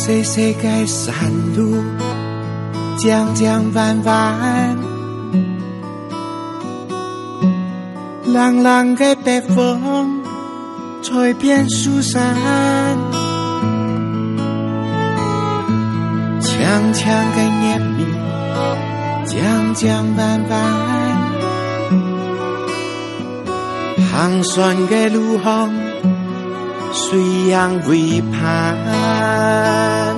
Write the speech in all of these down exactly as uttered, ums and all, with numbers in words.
细细的山路，江江弯弯，朗朗的北风吹遍树山，强强的烟迷，江江弯弯，行船的路航，水扬为盼。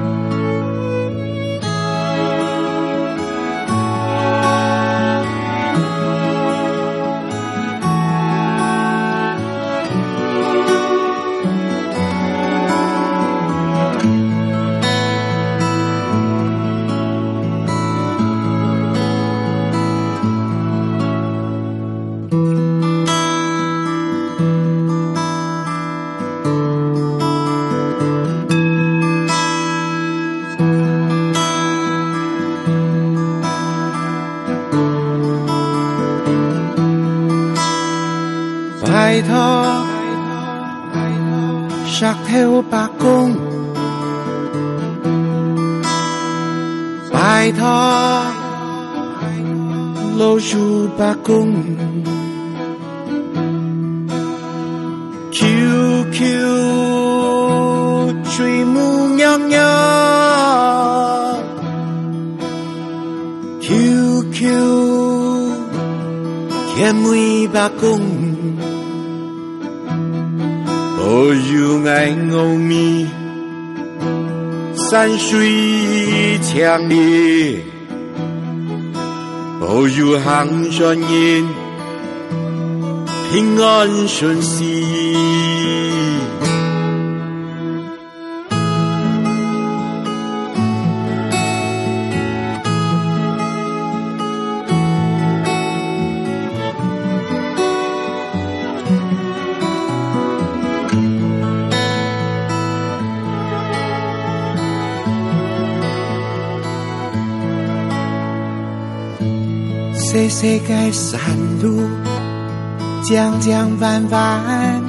拜託石頭白宮，拜託老樹白宮 ，Q Q 水母娘娘 ，Q Q 甜美白宮。保佑愛奧秘，山水強烈，保佑行船人平安順遂。细细的山路，江江弯弯，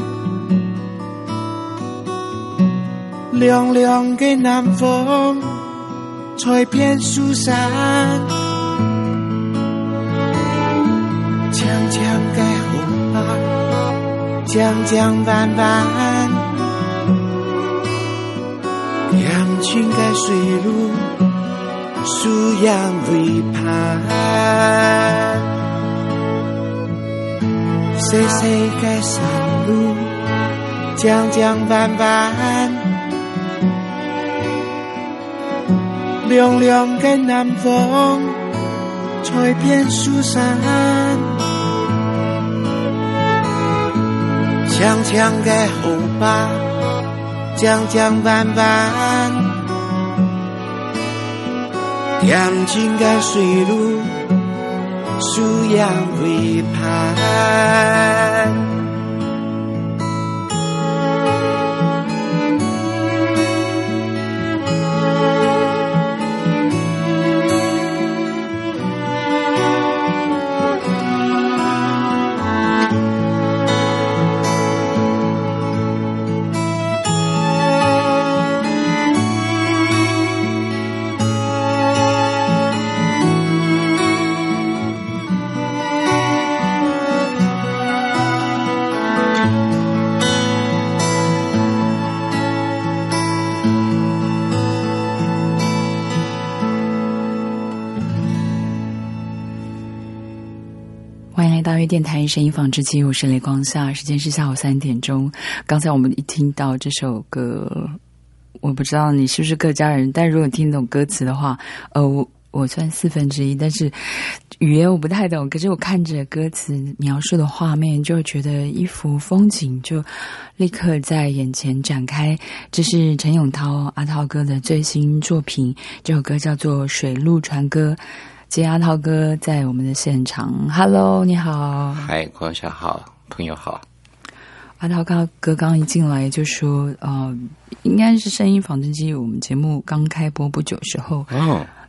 凉凉的南风吹遍树山，强强的河岸，江江弯弯，恬静的水路，树阳为盼。细细的山路，江江弯弯，凉凉的南风吹遍树山，强强的河坝，江江弯弯，恬静的水路，树阳为盼。 大约电台声音纺织机，我是雷光夏，时间是下午三点钟。刚才我们一听到这首歌，我不知道你是不是客家人，但如果听懂歌词的话，呃，我我算四分之一，但是语言我不太懂。可是我看着歌词描述的画面，就觉得一幅风景就立刻在眼前展开。这是陈永涛阿涛哥的最新作品，这首歌叫做《水路船歌》。今天阿涛哥在我们的现场 ，Hello， 你好。 嗨，光夏好，朋友好。 阿涛哥刚一进来就说，呃，应该是声音纺织机，我们节目刚开播不久时候， 哦，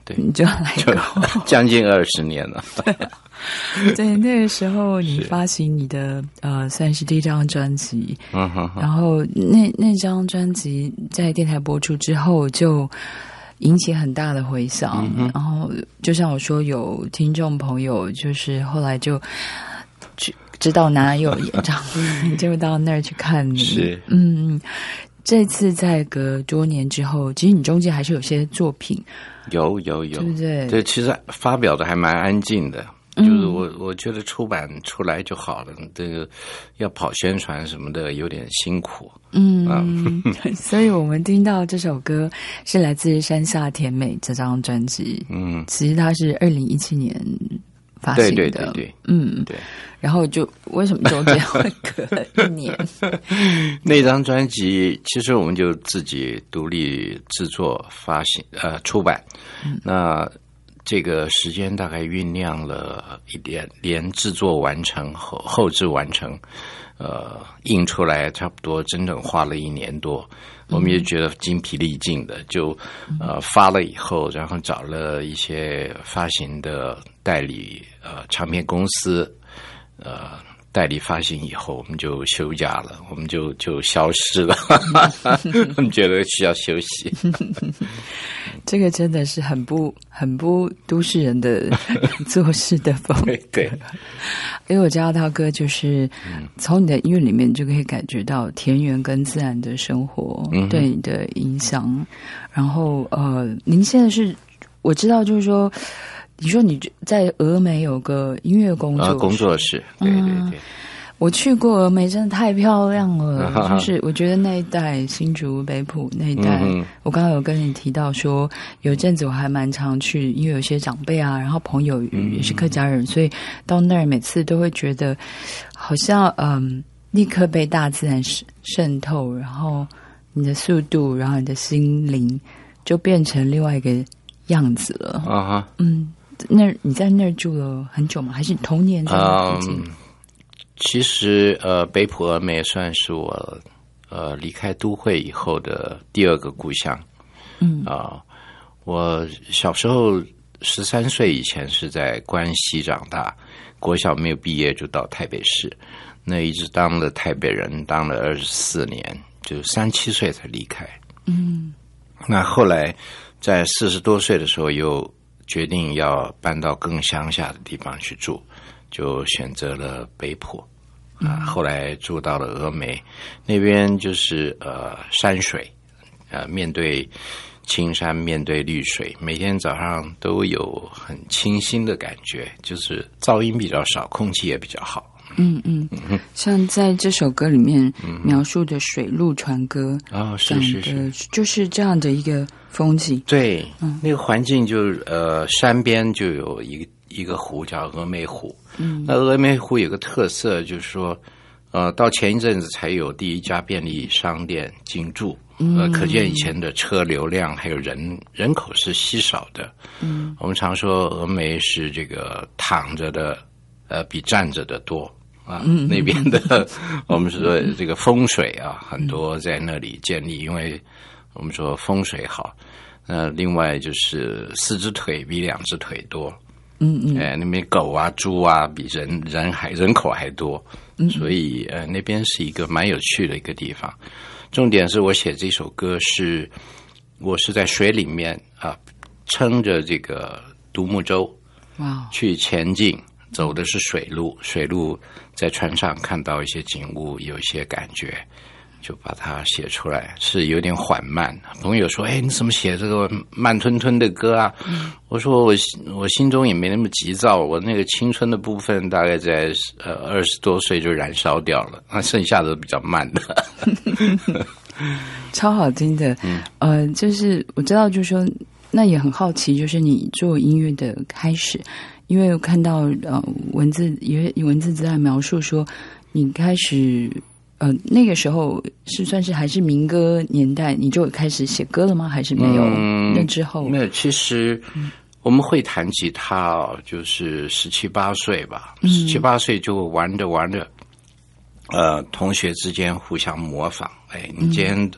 对， 你就来过， 将近二十年了。 对啊，对，那个时候你发行你的呃，算是第一张专辑， 嗯哼哼， 然后那那张专辑在电台播出之后就引起很大的回响，嗯、然后就像我说，有听众朋友就是后来就去知道哪有演唱会，就到那儿去看你。 是， 嗯，这次在隔多年之后，其实你中间还是有些作品， 有有有， 对不对？ 对，其实发表的还蛮安静的。就是我，我觉得出版出来就好了。这个要跑宣传什么的，有点辛苦。 嗯，嗯所以我们听到这首歌是来自《山下甜美》这张专辑。嗯，其实它是二零一七年发行的。 对对对对， 嗯对。 然后就为什么中间会隔了一年？ 那张专辑其实我们就自己独立制作、发行、呃出版。嗯、那这个时间大概酝酿了一点，连制作完成后后制完成，呃，印出来差不多整整花了一年多。我们也觉得精疲力尽的，就呃发了以后，然后找了一些发行的代理呃唱片公司，呃。代理发行以后，我们就休假了，我们就就消失了，我们觉得需要休息。 这个真的是很不很不都市人的做事的风格。 对对， 因为我知道涛哥就是从你的音乐里面就可以感觉到田园跟自然的生活对你的影响。嗯、然后呃，您现在是我知道就是说。你说你在峨眉有个音乐工作室、 啊、工作室，对对对、嗯， 我去过峨眉，真的太漂亮了。啊、就是我觉得那一带新竹北埔那一带、嗯，我刚刚有跟你提到说，有阵子我还蛮常去，因为有些长辈啊，然后朋友也是客家人，嗯、所以到那儿每次都会觉得好像嗯，立刻被大自然渗透，然后你的速度，然后你的心灵就变成另外一个样子了。啊哈，嗯。那你在那儿住了很久吗？还是童年在那附近？ 嗯，其实呃，北埔峨眉算是我呃离开都会以后的第二个故乡。嗯啊、呃，我小时候十三岁以前是在关西长大，国小没有毕业就到台北市，那一直当了台北人，当了二十四年，就三七岁才离开。嗯，那后来在四十多岁的时候又。决定要搬到更乡下的地方去住，就选择了北埔啊。后来住到了峨眉，那边就是呃山水，呃面对青山，面对绿水，每天早上都有很清新的感觉，就是噪音比较少，空气也比较好。 嗯嗯，像在这首歌里面描述的水陆船歌啊、嗯，是是是， 就是这样的一个风景。 对，嗯、那个环境就呃山边就有一个一个湖叫峨眉湖。嗯，那峨眉湖有个特色就是说，呃，到前一阵子才有第一家便利商店进驻，呃，可见以前的车流量还有人人口是稀少的。嗯，我们常说峨眉是这个躺着的，呃，比站着的多。啊，那边的我们说这个风水啊，很多在那里建立，因为我们说风水好。那另外就是四只腿比两只腿多，嗯嗯，哎，那边狗啊、猪啊比人人还人口还多，所以呃那边是一个蛮有趣的一个地方。重点是我写这首歌是，我是在水里面啊，撑着这个独木舟，哇，去前进。走的是水路，水路在船上看到一些景物，有一些感觉，就把它写出来，是有点缓慢。朋友说：“哎，你怎么写这个慢吞吞的歌啊？”嗯、我说我：“我我心中也没那么急躁，我那个青春的部分大概在呃二十多岁就燃烧掉了，那剩下的比较慢的。” 超好听的，嗯、呃，就是我知道，就是说，那也很好奇，就是你做音乐的开始。因为我看到呃文字，因为文字资料描述说，你开始呃那个时候是算是还是民歌年代，你就开始写歌了吗？还是没有？嗯、那之后没有。其实我们会弹吉他哦，就是十七八岁吧，十七八岁就玩着玩着，呃，同学之间互相模仿。哎，你今天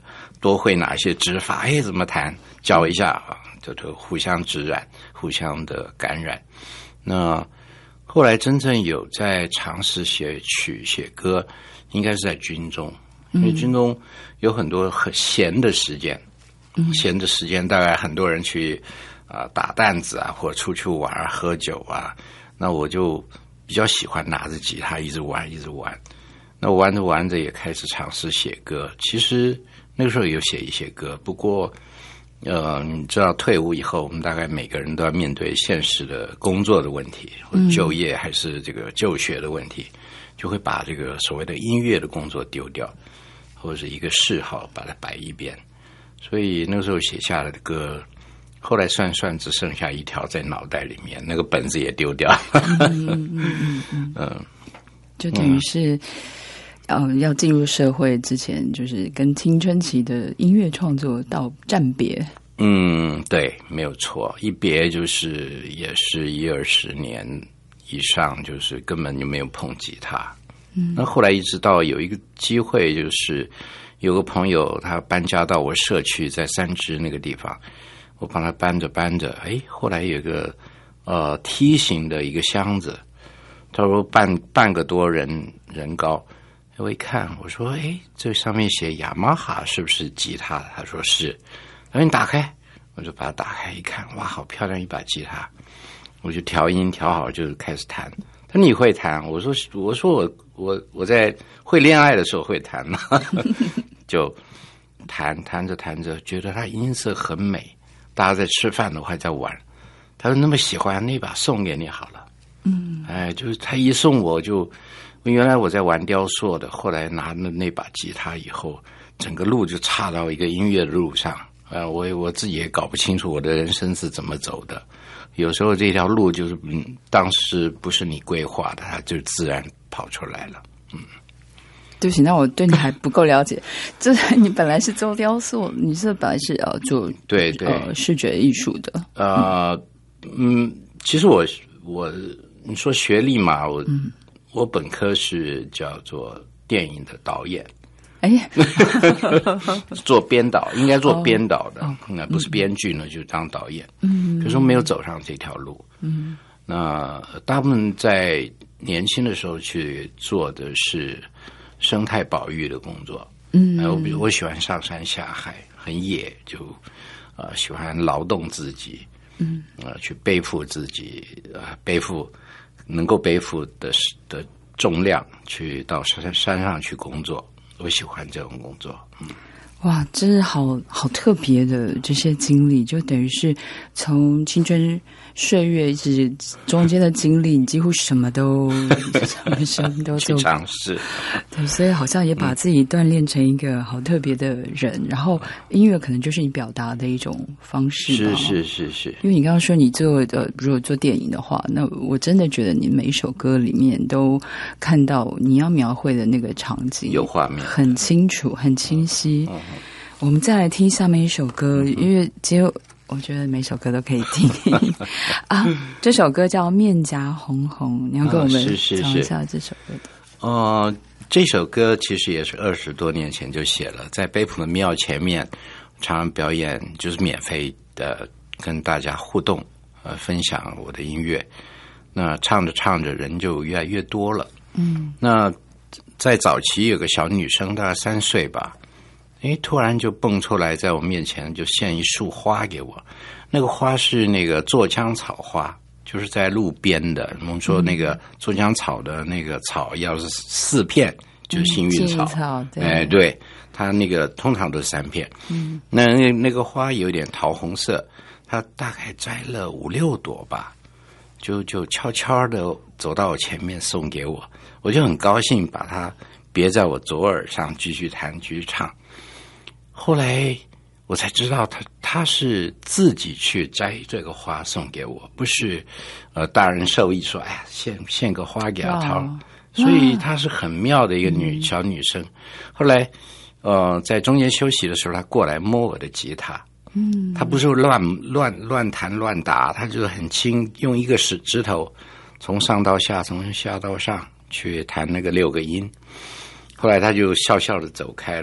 多会哪些指法，哎，怎么弹，教一下啊，就就互相指染，互相的感染。那后来真正有在尝试写曲写歌，应该是在军中，因为军中有很多很闲的时间，嗯、闲的时间大概很多人去啊、呃、打弹子啊，或者出去玩喝酒啊，那我就比较喜欢拿着吉他一直玩一直玩。那我玩着玩着也开始尝试写歌，其实那个时候有写一些歌，不过呃，你知道退伍以后，我们大概每个人都要面对现实的工作的问题，或者就业还是这个就学的问题，嗯、就会把这个所谓的音乐的工作丢掉，或者是一个嗜好把它摆一边。所以那个时候写下来的歌，后来算算只剩下一条在脑袋里面，那个本子也丢掉。嗯嗯嗯嗯嗯，就等于是。呃，要进入社会之前，就是跟青春期的音乐创作到暂别。 嗯，对，没有错，一别就是也是一二十年以上，就是根本就没有碰吉他。嗯，那后来一直到有一个机会，就是有个朋友他搬家到我社区，在三芝那个地方，我帮他搬着搬着，哎，后来有一个呃梯形的一个箱子，他说半半个多人人高。我一看，我说：“哎，这上面写雅马哈是不是吉他？”他说是。然后你打开，我就把它打开一看，哇，好漂亮一把吉他！我就调音调好，就开始弹。他说：“你会弹？”我说：“我说我我我在会恋爱的时候会弹嘛。”就弹弹着弹着，觉得它音色很美。大家在吃饭都还在玩。他说：“那么喜欢，那把送给你好了。”嗯，哎，就是他一送我就。原来我在玩雕塑的，后来拿了那把吉他以后，整个路就岔到一个音乐的路上。呃，我我自己也搞不清楚我的人生是怎么走的。有时候这条路就是，嗯，当时不是你规划的，它就自然跑出来了。嗯， 对不起，那我对你还不够了解。这你本来是做雕塑，你是本来是呃做对对呃视觉艺术的。 呃，嗯，其实我我你说学历嘛，我。嗯我本科是叫做电影的导演， 哎， 做编导，应该做编导的，哦、那不是编剧呢，嗯、就当导演。嗯，可是我没有走上这条路。嗯，那大部分在年轻的时候去做的是生态保育的工作。嗯，我比如我喜欢上山下海，很野，就呃喜欢劳动自己。嗯，呃，去背负自己，呃，背负。能够背负的的重量，去到山山上去工作，我喜欢这种工作。嗯， 哇，这是好好特别的这些经历，就等于是从青春岁月一直中间的经历，你几乎什么都什么都做尝试。 对，所以好像也把自己锻炼成一个好特别的人。然后音乐可能就是你表达的一种方式吧。 是是是是。 因为你刚刚说你做呃，如果做电影的话，那我真的觉得你每一首歌里面都看到你要描绘的那个场景， 有画面， 很清楚，很清晰。嗯嗯、我们再来听下面一首歌，嗯、因为只有。我觉得每首歌都可以听啊！这首歌叫《面颊红红》，你要跟我们讲一下这首歌的。 哦、呃，这首歌其实也是二十多年前就写了，在北埔的庙前面常常表演，就是免费的跟大家互动，呃，分享我的音乐。那唱着唱着人就越来越多了。嗯，那在早期有个小女生，大概三岁吧。诶，突然就蹦出来，在我面前就献一束花给我。那个花是那个坐江草花，就是在路边的。我们说那个坐江草的那个草，要是四片就是幸运草。嗯、 草对， 哎，对，它那个通常都是三片。嗯，那那那个花有点桃红色，它大概摘了五六朵吧，就就悄悄的走到我前面送给我，我就很高兴，把它别在我左耳上，继续弹，继续唱。后来我才知道他，他他是自己去摘这个花送给我，不是呃大人授意说，哎呀，献献个花给阿涛，所以她是很妙的一个女、嗯、小女生。后来呃在中间休息的时候，她过来摸我的吉他，嗯，她不是乱乱乱弹乱打，她就很轻，用一个指指头从上到下，从下到上去弹那个六个音。后来她就笑笑的走开了。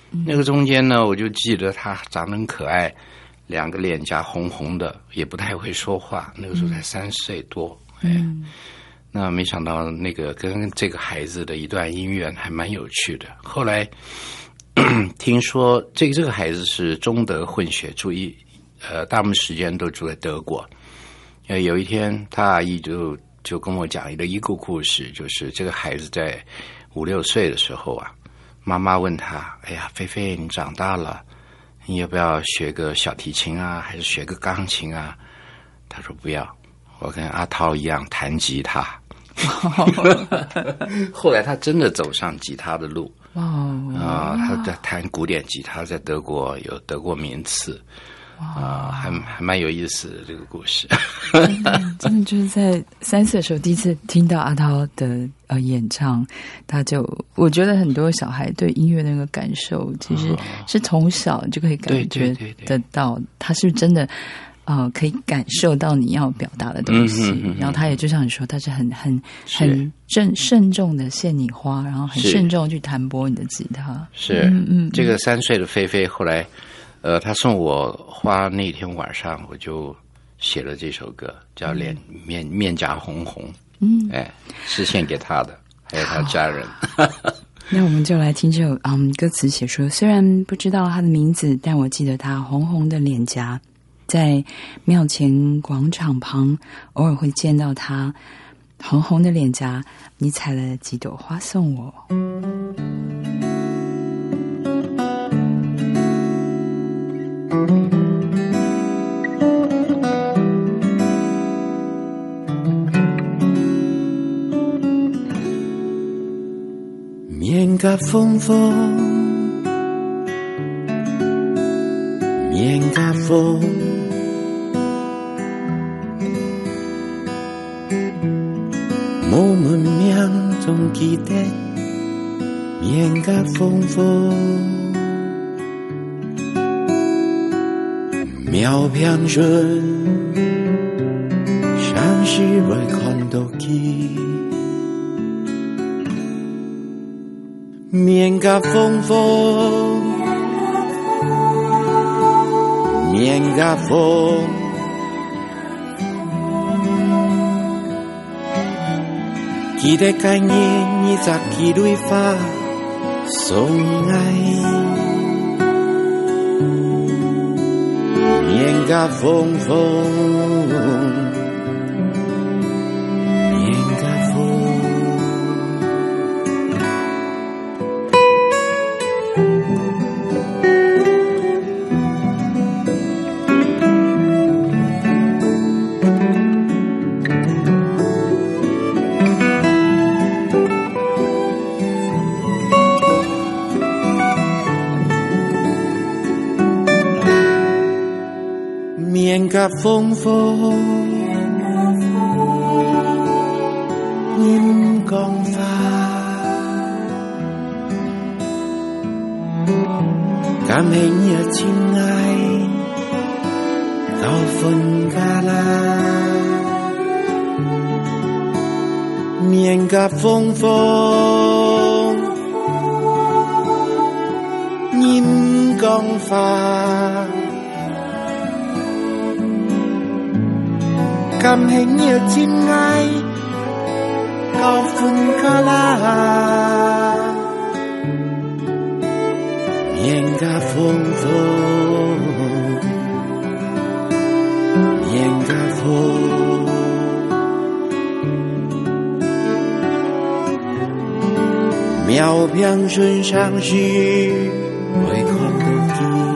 那个中间呢，我就记得他长得很可爱，两个脸颊红红的，也不太会说话，那个时候才三岁多。嗯，哎，那没想到那个跟这个孩子的一段姻缘还蛮有趣的。后来听说这个这个孩子是中德混血，住一呃大部分时间都住在德国。呃，有一天他阿姨就就跟我讲一个一个故事，就是这个孩子在五六岁的时候啊，妈妈问他：“哎呀，菲菲，你长大了，你要不要学个小提琴啊，还是学个钢琴啊？”他说：“不要，我跟阿涛一样弹吉他。”后来他真的走上吉他的路。哇啊！他在弹古典吉他，在德国有得过名次。啊，还还蛮有意思的这个故事。 真的，真的就是在三岁的时候第一次听到阿涛的呃演唱，他就我觉得很多小孩对音乐的那个感受，其实是从小就可以感觉得到，他是真的呃可以感受到你要表达的东西。嗯、哼哼哼然后他也就像你说，他是很很很慎慎重的献你花，然后很慎重去弹拨你的吉他。 是，嗯嗯，这个三岁的菲菲后来。呃，他送我花那天晚上，我就写了这首歌，叫《脸面面颊红红》。嗯，哎，是献给他的，还有他家人。 那我们就来听这首，嗯，歌词写说，虽然不知道他的名字，但我记得他红红的脸颊，在庙前广场旁，偶尔会见到他红红的脸颊。你采了几朵花送我？ 面甲风风，面甲风，无门命中记得，面甲风风。妙平顺，像是未看到起，面甲风风，面甲风，记得该年二十几蕊花送爱。面甲风风，面甲风。面甲风风，任光花，感谢你的亲爱，到分家啦。面甲风风，任光花。感谢你的亲爱，到分家啦。面甲风风，面甲风，妙平顺上是未看到起。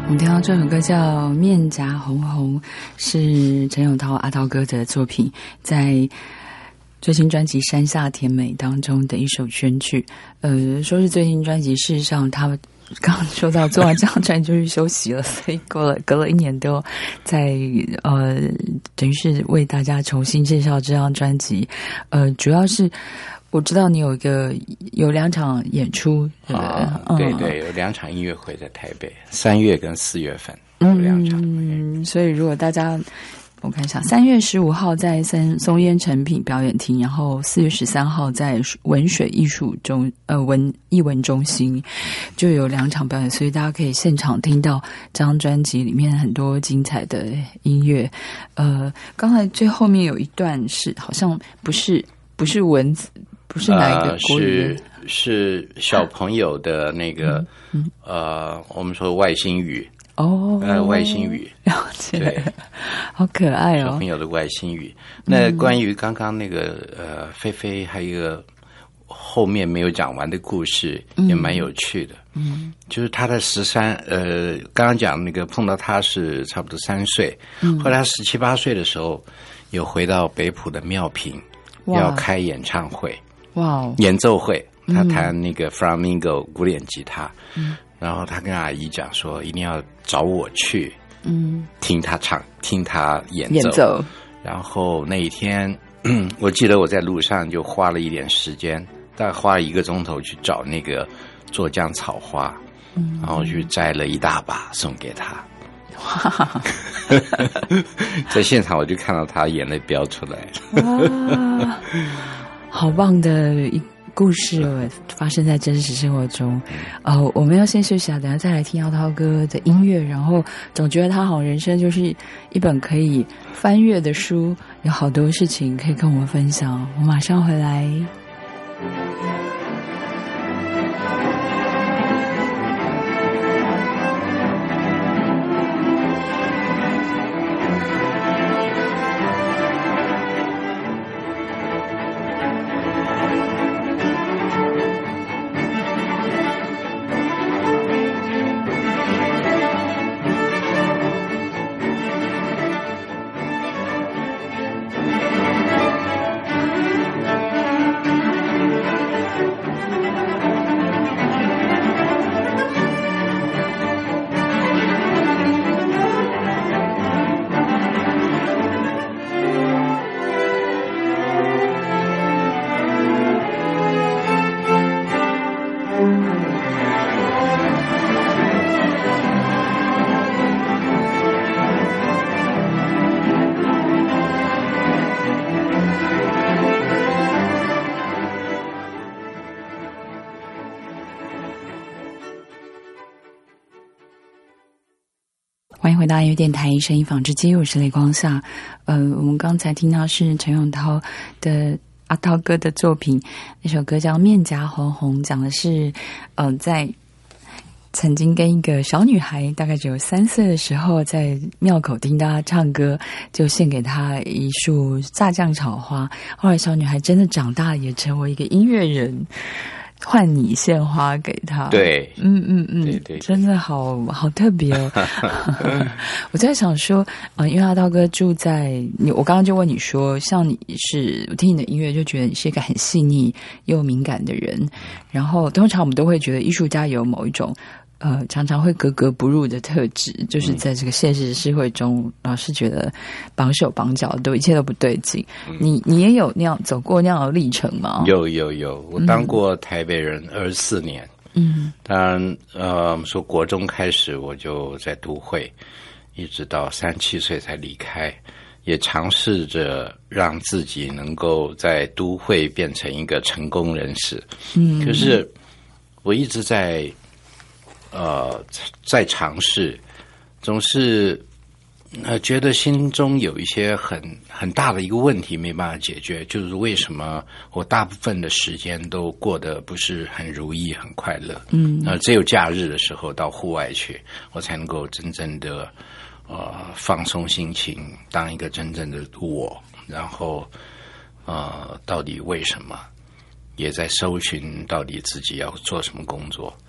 我们听到这首歌叫《面颊红红》，是陈永涛阿涛哥的作品，在最新专辑《山下甜美》当中的一首选曲。呃，说是最新专辑，事实上他刚刚说到做完这张专辑就去休息了，所以过了隔了一年多，在呃等于是为大家重新介绍这张专辑。呃，主要是我知道你有一个有两场演出，对不对？ 啊，对对，有两场音乐会在台北，三月跟四月份有两场。 嗯，所以如果大家我看一下，三月十五号在三松烟成品表演厅，然后四月十三号在文水艺术中呃文艺文中心就有两场表演，所以大家可以现场听到这张专辑里面很多精彩的音乐。呃，刚才最后面有一段是好像不是不是文字。不是哪一个国语、 呃、是是小朋友的那个、嗯嗯、呃，我们说外星语哦， 呃，外星语， 了解， 对， 好可爱哦， 小朋友的外星语。那关于刚刚那个呃，菲菲还有一个后面没有讲完的故事，也蛮有趣的。嗯，就是他的十三呃，刚刚讲那个碰到他是差不多三岁，嗯，后来他十七八岁的时候，有回到北埔的妙平，要开演唱会。 哇！ 演奏会，他弹那个 Flamingo 古典吉他，嗯，然后他跟阿姨讲说，一定要找我去，嗯，听他唱，听他演奏。 演奏。 然后那一天，我记得我在路上就花了一点时间，大概花了一个钟头去找那个做酱草花，嗯，然后去摘了一大把送给他。哇！在现场我就看到他眼泪飙出来了。 哇！好棒的一故事哦，发生在真实生活中。哦，我们要先休息啊，等下再来听阿涛哥的音乐。然后总觉得他好像人生就是一本可以翻阅的书，有好多事情可以跟我们分享。我马上回来。欢迎回到音乐电台声音纺织机，我是雷光夏。呃，我们刚才听到是陈永涛的阿涛哥的作品，那首歌叫《面颊红红》，讲的是呃，在曾经跟一个小女孩大概只有三岁的时候，在庙口听到她唱歌，就献给她一束炸酱草花。后来小女孩真的长大，也成为一个音乐人。换你献花给他， 对， 嗯嗯嗯， 对 对, 对， 真的好好特别哦。我在想说，啊、呃，因为阿涛哥住在你，我刚刚就问你说，像你是我听你的音乐就觉得你是一个很细腻又敏感的人，然后通常我们都会觉得艺术家有某一种。呃，常常会格格不入的特质，就是在这个现实社会中，老是觉得绑手绑脚，都一切都不对劲。嗯、你你也有那样走过那样的历程吗？ 有有有，我当过台北人二十四年。嗯，当然，呃，我们说国中开始我就在都会，一直到三七岁才离开，也尝试着让自己能够在都会变成一个成功人士。嗯，可是我一直在。呃，在尝试，总是呃觉得心中有一些很很大的一个问题没办法解决，就是为什么我大部分的时间都过得不是很如意、很快乐。嗯，呃，只有假日的时候到户外去，我才能够真正的呃放松心情，当一个真正的我。然后呃，到底为什么？也在搜寻到底自己要做什么工作。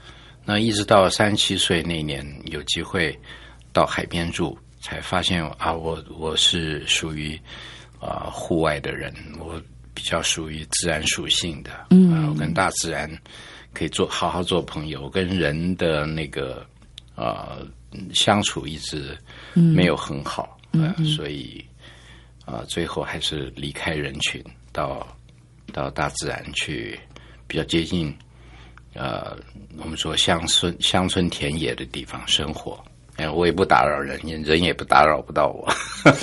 那一直到三十七岁那年有机会到海边住，才发现啊，我我是属于啊、呃、户外的人，我比较属于自然属性的，嗯、呃，我跟大自然可以做好好做朋友，跟人的那个呃相处一直没有很好，嗯、呃，所以啊、呃、最后还是离开人群，到到大自然去，比较接近呃我们说乡村乡村田野的地方生活。哎，我也不打扰人，人也不打扰不到我。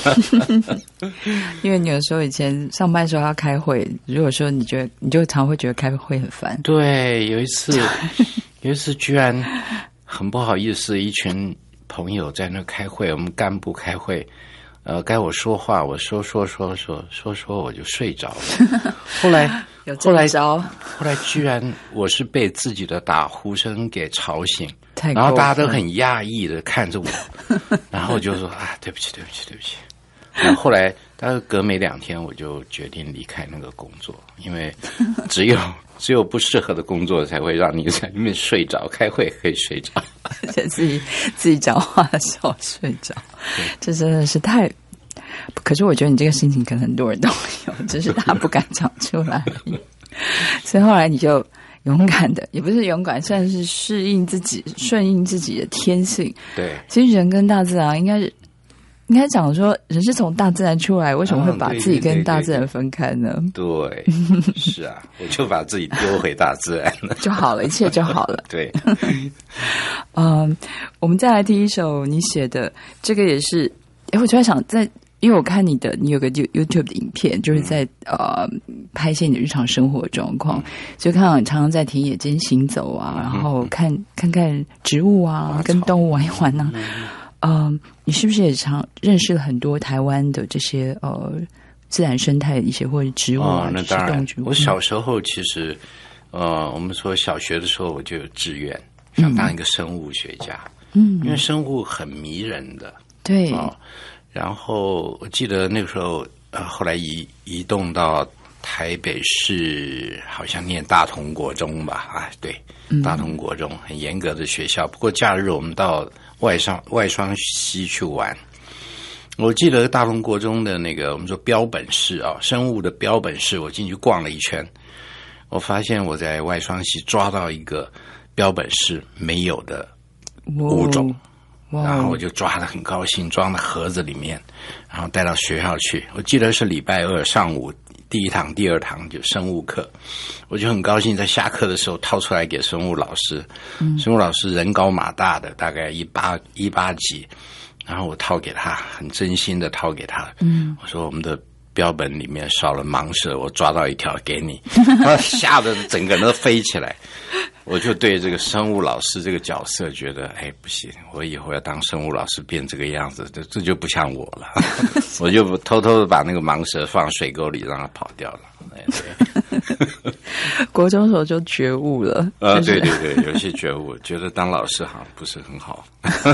因为你有时候以前上班的时候要开会，如果说你觉得你就常会觉得开会很烦。 对，有一次有一次居然很不好意思，一群朋友在那开会，我们干部开会，呃，该我说话，我说说说说说说我就睡着了。后来有这一招， 后来居然我是被自己的打呼声给吵醒。 然后大家都很讶异的看着我，然后我就说啊，对不起，对不起，对不起。然后后来，大概隔没两天，我就决定离开那个工作，因为只有只有不适合的工作才会让你在里面睡着，开会可以睡着， 而且自己自己讲话的时候睡着，这真的是太……可是我觉得你这个心情可能很多人都有，只是他不敢讲出来而已。所以后来你就勇敢的，也不是勇敢，算是适应自己、顺应自己的天性。 对， 其实人跟大自然应该是，应该讲说，人是从大自然出来，为什么会把自己跟大自然分开呢？ 对，对对对对是啊，我就把自己丢回大自然了， 就好了，一切就好了。 对， 嗯，我们再来听一首你写的，这个也是，哎，我就在想在。因为我看你的，你有个 YouTube 的影片，就是在、嗯、呃拍一些你的日常生活状况，就看到你常常在田野间行走啊，然后看看看植物啊，跟动物玩一玩啊。嗯、呃，你是不是也常认识了很多台湾的这些呃自然生态的一些或者植物啊？ 哦，那当然。 植物我小时候其实呃，我们说小学的时候我就有志愿想当一个生物学家，嗯，因为生物很迷人的， 对。 哦，然后我记得那个时候，呃，后来移移动到台北市，好像念大同国中吧，啊，对，大同国中很严格的学校。不过假日我们到外双外双溪去玩。我记得大同国中的那个我们说标本室啊，生物的标本室，我进去逛了一圈，我发现我在外双溪抓到一个标本室没有的物种。然后我就抓得很高兴，装在盒子里面，然后带到学校去。我记得是礼拜二上午第一堂、第二堂就生物课，我就很高兴，在下课的时候掏出来给生物老师。嗯、生物老师人高马大的，大概一八一八几，然后我掏给他，很真心的掏给他。嗯，我说我们的标本里面少了盲蛇，我抓到一条给你，他吓得整个人都飞起来。我就对这个生物老师这个角色觉得，哎，不行，我以后要当生物老师变这个样子，这这就不像我了。我就偷偷的把那个盲蛇放水沟里，让它跑掉了。哎，对。 国中时候就觉悟了。 啊，对对对，有些觉悟，觉得当老师好像不是很好。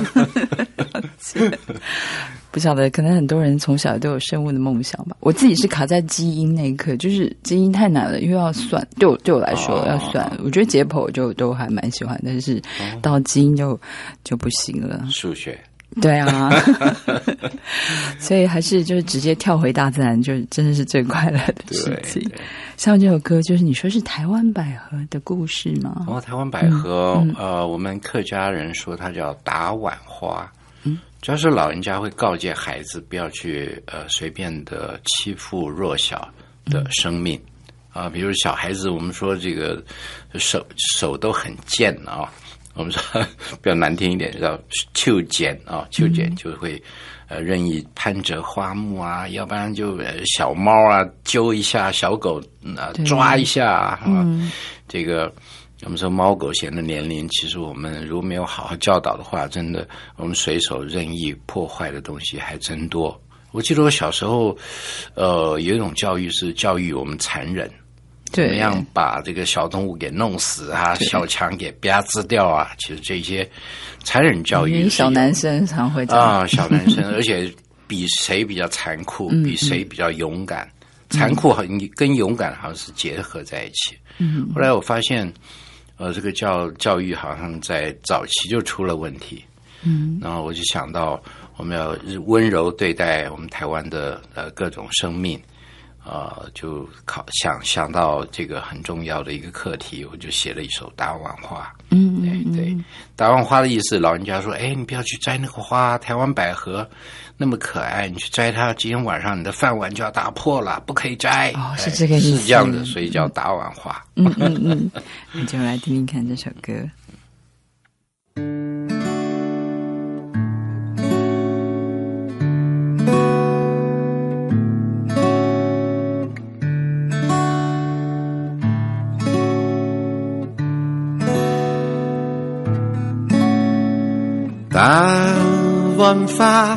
不晓得，可能很多人从小都有生物的梦想吧。我自己是卡在基因那一刻，就是基因太难了，因为要算，对我对我来说、哦、要算。我觉得解剖就都还蛮喜欢，但是到基因就、哦、就不行了。 数学。 对啊，所以还是就是直接跳回大自然，就真的是最快乐的事情。像这首歌，就是你说是台湾百合的故事吗？ 哦，台湾百合，嗯、呃，我们客家人说它叫打碗花。嗯，主要是老人家会告诫孩子不要去呃随便的欺负弱小的生命啊、嗯呃，比如小孩子，我们说这个手手都很贱啊。我们说比较难听一点叫秋剪啊，秋剪就会呃任意攀折花木啊，要不然就呃小猫啊揪一下，小狗啊、呃、抓一下啊、嗯，这个我们说猫狗嫌的年龄，其实我们如果没有好好教导的话，真的我们随手任意破坏的东西还真多。我记得我小时候呃有一种教育是教育我们残忍。怎么样把这个小动物给弄死啊？小强给吧吱掉啊？其实这些残忍教育， 小男生常会这样啊，小男生，而且比谁比较残酷，嗯、比谁比较勇敢，嗯、残酷好跟勇敢好像是结合在一起。嗯，后来我发现， 呃，这个教教育好像在早期就出了问题。嗯，然后我就想到我们要温柔对待我们台湾的呃各种生命，呃，就考想想到这个很重要的一个课题，我就写了一首打碗花。嗯嗯嗯，对对，打碗花的意思，老人家说，哎，你不要去摘那个花，台湾百合那么可爱，你去摘它，今天晚上你的饭碗就要打破了，不可以摘。 哦，是这个意思， 是这样的，所以叫打碗花。 嗯嗯嗯，那就来听听看这首歌。 打碗花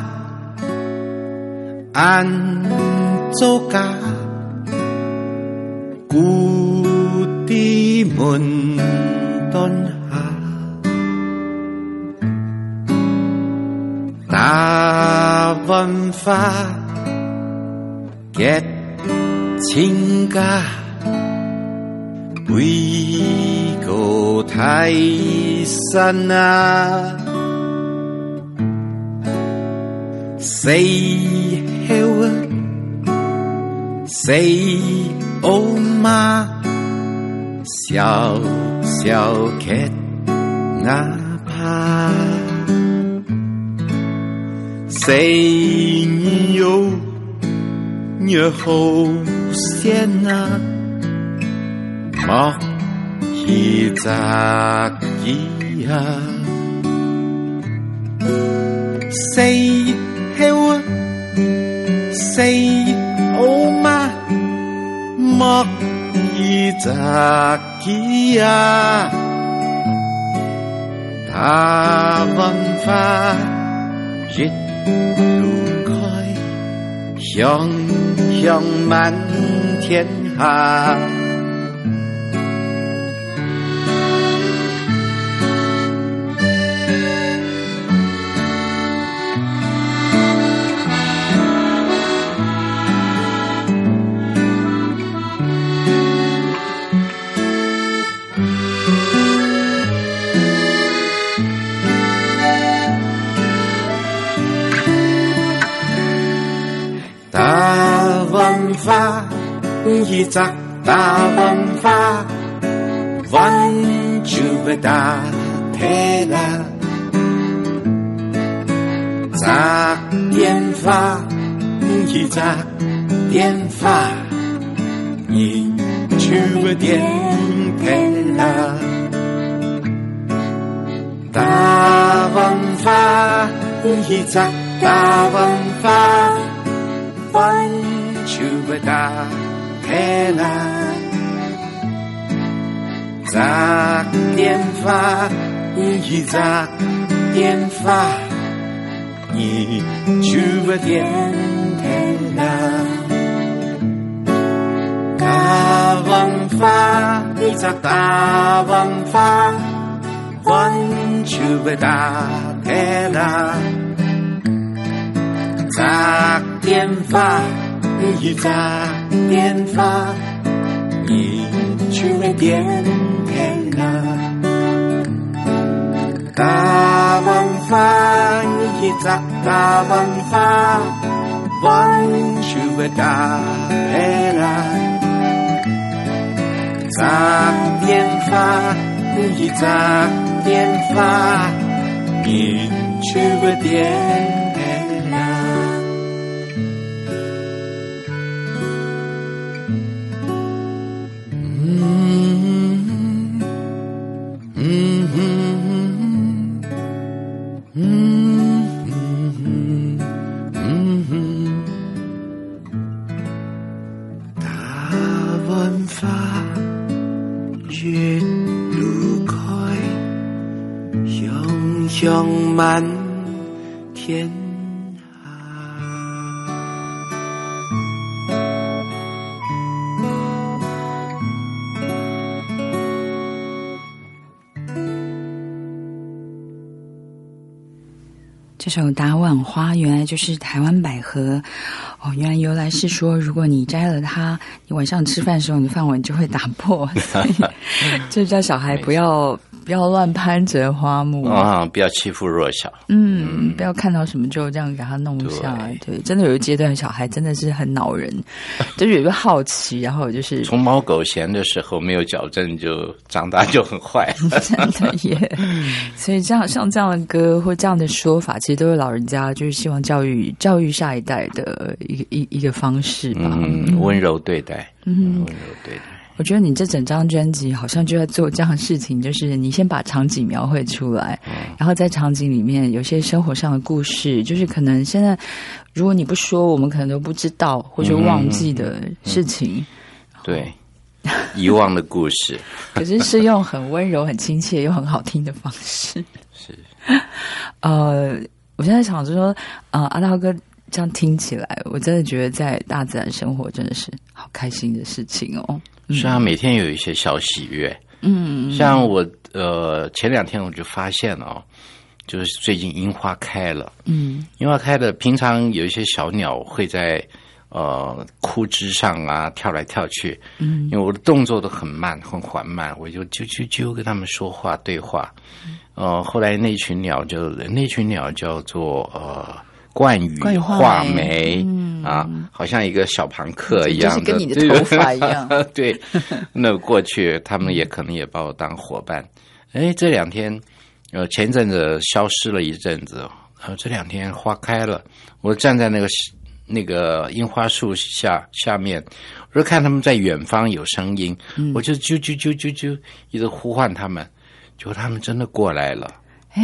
按做家，故地門蹲下，打碗花結親家，為個泰山啊！誰後誰歐媽小小嘅哪怕誰有若好先啊莫去雜記啊誰後誰歐媽莫去雜記啊打碗花日如開香香滿天下花一扎大碗花，碗就會打開了。扎電花一扎電花，你就會點開了。大碗花一扎大碗花，碗就會打開了，扎電花一扎電花，你就會點開了。大碗花一扎大碗花，碗就會打開了，扎電花一扎電花，你就會點開了。大碗花一扎大碗花，碗就會打開了。扎電花一扎電花，你就會點香滿天下。 这首打碗花原来就是台湾百合哦，原来由来是说，如果你摘了它，你晚上吃饭的时候，你的饭碗就会打破，所以就叫小孩不要不要乱攀折花木啊，不要欺负弱小， 嗯，嗯不要看到什么就这样给他弄下来。对，真的有一阶段小孩真的是很恼人，就是有一个好奇，然后就是从猫狗嫌的时候没有矫正，就长大就很坏， 真的耶。所以这样像这样的歌或这样的说法，其实都是老人家就是希望教育教育下一代的一个一一个方式吧。 嗯，温柔对待，嗯，温柔对待。 我觉得你这整张专辑好像就在做这样的事情，就是你先把场景描绘出来，嗯、然后在场景里面有些生活上的故事，就是可能现在如果你不说，我们可能都不知道或者忘记的事情。嗯嗯、 对。遗忘的故事， 可是是用很温柔、很亲切又很好听的方式。 是，呃， 我现在想说，呃，阿涛哥这样听起来，我真的觉得在大自然生活真的是好开心的事情哦。 嗯、是啊，每天有一些小喜悦。嗯，像我呃前两天我就发现了哦，就是最近樱花开了。嗯，樱花开了，平常有一些小鸟会在。呃，枯枝上啊，跳来跳去。嗯，因为我的动作都很慢，很缓慢，我就就就就跟他们说话对话。呃，后来那群鸟就那群鸟叫做呃冠羽画眉、嗯、啊，好像一个小庞克一样的， 就是跟你的头发一样。 对，那过去他们也可能也把我当伙伴。哎，这两天呃前一阵子消失了一阵子，呃这两天花开了，我站在那个。那个樱花树下下面，我就看他们在远方有声音，嗯、我就啾啾啾啾啾一直呼唤他们，结果他们真的过来了。哎，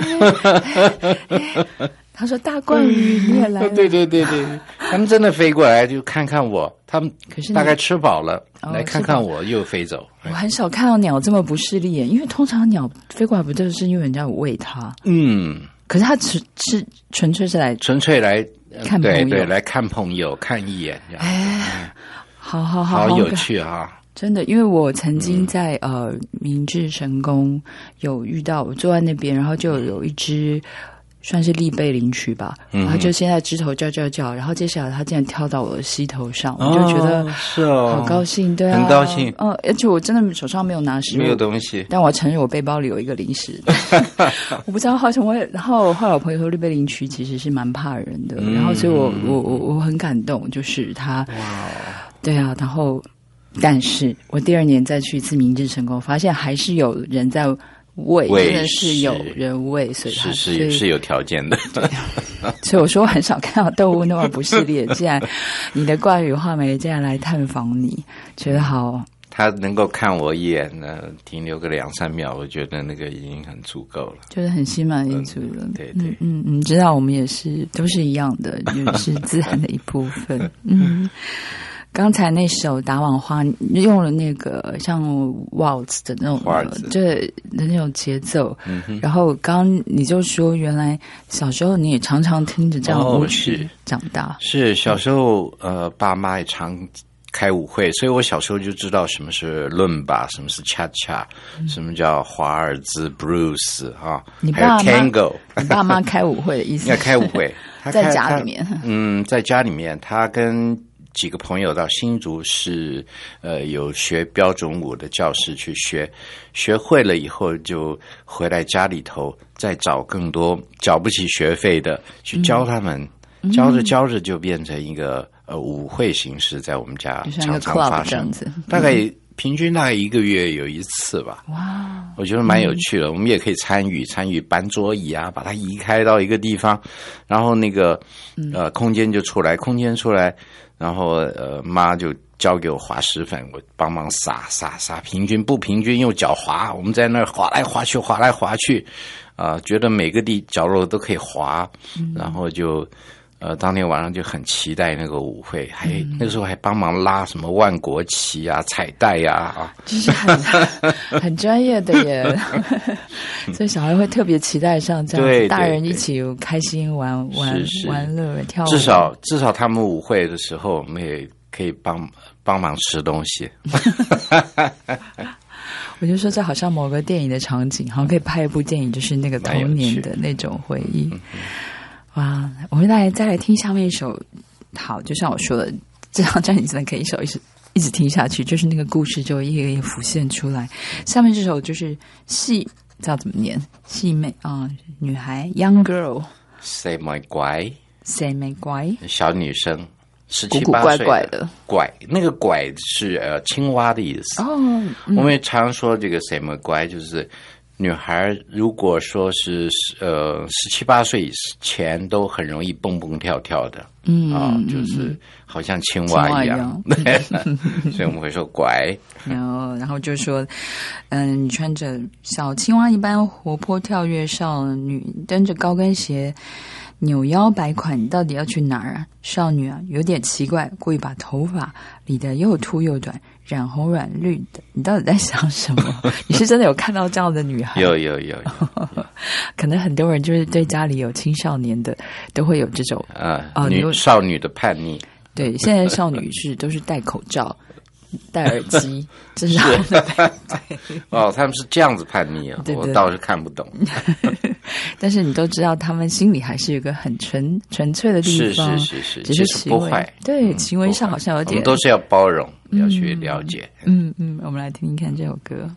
他说大冠羽你也来了， 对对对对，他们真的飞过来就看看我，他们大概吃饱了，哦、来看看我又飞走。 我很少看到鸟这么不势利眼，因为通常鸟飞过来不就是因为人家有喂它？嗯，可是它只是纯粹是来纯粹来。 看朋友对对，来看朋友，看一眼这样。 哎，好好好， 好有趣啊！ 真的，因为我曾经在、嗯、呃明治神宫有遇到，我坐在那边，然后就有一只算是栗背领曲吧，嗯、然后就先在枝头叫叫叫，然后接下来它竟然跳到我的膝头上，哦、我就觉得是哦， 好高兴，对啊， 很高兴。 嗯，而且我真的手上没有拿食物， 没有东西， 但我承认我背包里有一个零食。我不知道为什么会，然后后来我朋友说栗背领曲其实是蛮怕人的，嗯、然后所以我我我我很感动，就是他，哇，对啊，然后但是我第二年再去一次明治神宫，发现还是有人在。喂，真的是有人喂，所以它是是是有条件的。 所以我说我很少看到动物那么不势利。既然你的冠羽画眉竟然来探访你，觉得好。 他能够看我一眼呢，停留个两三秒，我觉得那个已经很足够了， 就是很心满意足了。 嗯、对对， 嗯嗯，你知道我们也是都是一样的，也是自然的一部分。嗯。刚才那首打碗花用了那个像 waltz 的那种对的那种节奏，嗯、然后刚你就说原来小时候你也常常听着这样舞曲长大， 哦、是, 是小时候呃爸妈也常开舞会，所以我小时候就知道什么是伦巴，什么是恰恰，嗯、什么叫华尔兹 Bruce 啊， 你爸妈还有 Tango。 你爸妈开舞会的意思？ 要开舞会， 在家里面。 嗯，在家里面，他跟几个朋友到新竹市，呃，有学标准舞的教室去学，学会了以后就回来家里头再找更多缴不起学费的去教他们，嗯、教着教着就变成一个呃舞会形式，在我们家常常发生，大概平均大概一个月有一次吧。哇，我觉得蛮有趣的。嗯、我们也可以参与参与搬桌椅啊，把它移开到一个地方，然后那个呃空间就出来，空间出来。然后呃，妈就交给我滑石粉，我帮忙撒撒撒，平均不平均用脚滑，我们在那儿滑来滑去，滑来滑去，啊、呃，觉得每个地角落都可以滑，嗯、然后就呃，当天晚上就很期待那个舞会，还、嗯、那个时候还帮忙拉什么万国旗啊、彩带呀啊， 就是很很专业的耶，所以小孩会特别期待上这样子，对对对，大人一起开心玩玩是是玩乐跳舞， 至少至少他们舞会的时候，我们也可以帮帮忙吃东西。 我就说这好像某个电影的场景，好像可以拍一部电影，就是那个童年的那种回忆。 哇，我们来再来听下面一首。好，就像我说的，这张专辑真的可以一首一直一直听下去，就是那个故事就一个一个浮现出来。下面这首就是细，知道怎么念？细妹啊、呃，女孩 ，young girl， 細妹乖， 細妹乖， 小女生，十古古七八岁怪怪的， 怪，那个怪是呃青蛙的意思。 哦， 嗯、我们也常说这个細妹乖就是。女孩如果说是呃十七八岁以前都很容易蹦蹦跳跳的，嗯啊、呃，就是好像青蛙一样，对，所以我们会说乖。 然后，然后就说，嗯，你穿着小青蛙一般活泼跳跃少女，蹬着高跟鞋，扭腰摆款，你到底要去哪儿啊？少女啊，有点奇怪，故意把头发理得又秃又短。染红染绿的，你到底在想什么？你是真的有看到这样的女孩？ 有有有有可能很多人就是对家里有青少年的，都会有这种啊、呃、女少女的叛逆。 对，现在少女是都是戴口罩、戴耳机，这是他们的对哦，他们是这样子叛逆啊，对对对，我倒是看不懂。 但是你都知道，他们心里还是有一个很纯纯粹的地方， 是是是是， 只是行为不坏， 对、嗯、行为上好像有点， 我们都是要包容，嗯、要去了解。 嗯嗯，我们來聽聽看這首歌。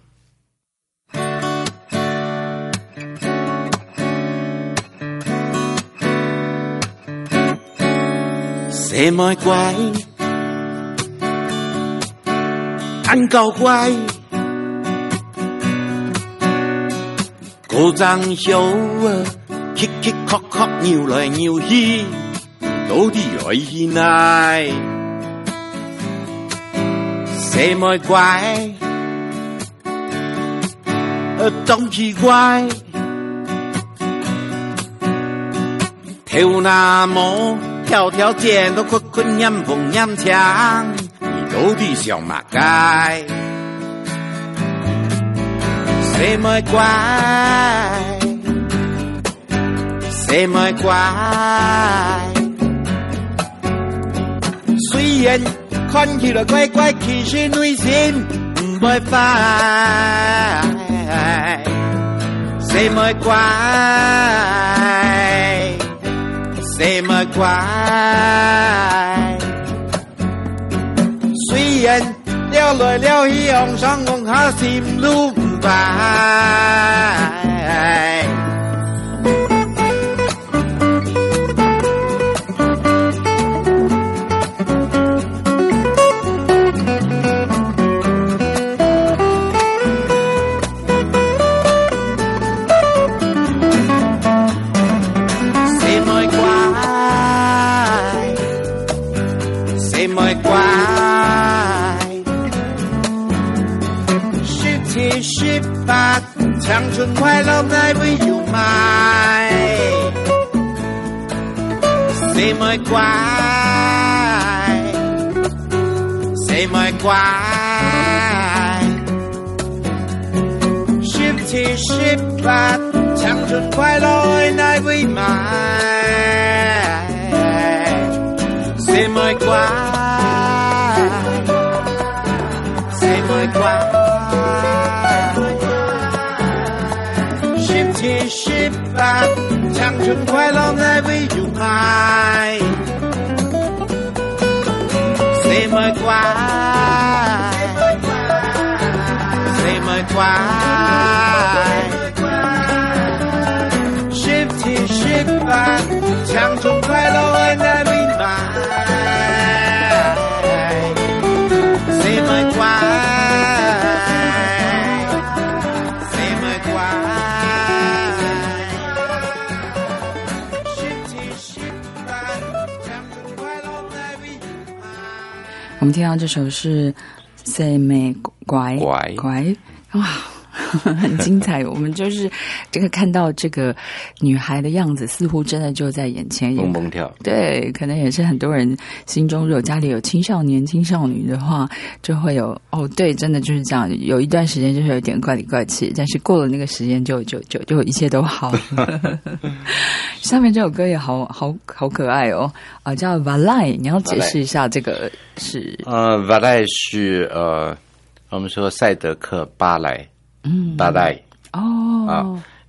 細妹乖，很夠乖。古裝小啊，曲曲曲曲扭來扭去，到底來去哪？細妹乖，呃，真奇怪，跳那麼跳跳毽都困困陰風陰牆，你到底想乜街？細妹乖，細妹乖，雖然看起來乖乖，其實內心唔會快。細妹乖，細妹乖，雖然了來了去，往上往下心路唔快。青春快樂來為有買，細妹乖，細妹乖，十七十八，青春快樂來為買，細妹乖，細妹乖。七十八，青春快樂來為有買，細妹乖，細妹乖，十七十八，青春快樂來為買，細妹乖。 我们听到这首是細妹乖乖乖，哇，很精彩。我们就是这个看到这个女孩的样子，似乎真的就在眼前， 蹦蹦跳。 对，可能也是很多人心中，如果家里有青少年、青少女的话，就会有哦，对，真的就是这样。有一段时间就是有点怪里怪气，但是过了那个时间就就就就一切都好了。下面这首歌也好好好可爱哦，啊，叫 Valet， 你要解释一下这个是？ 呃 ，Valet 是呃，我们说赛德克芭蕾，嗯，芭蕾哦， 啊，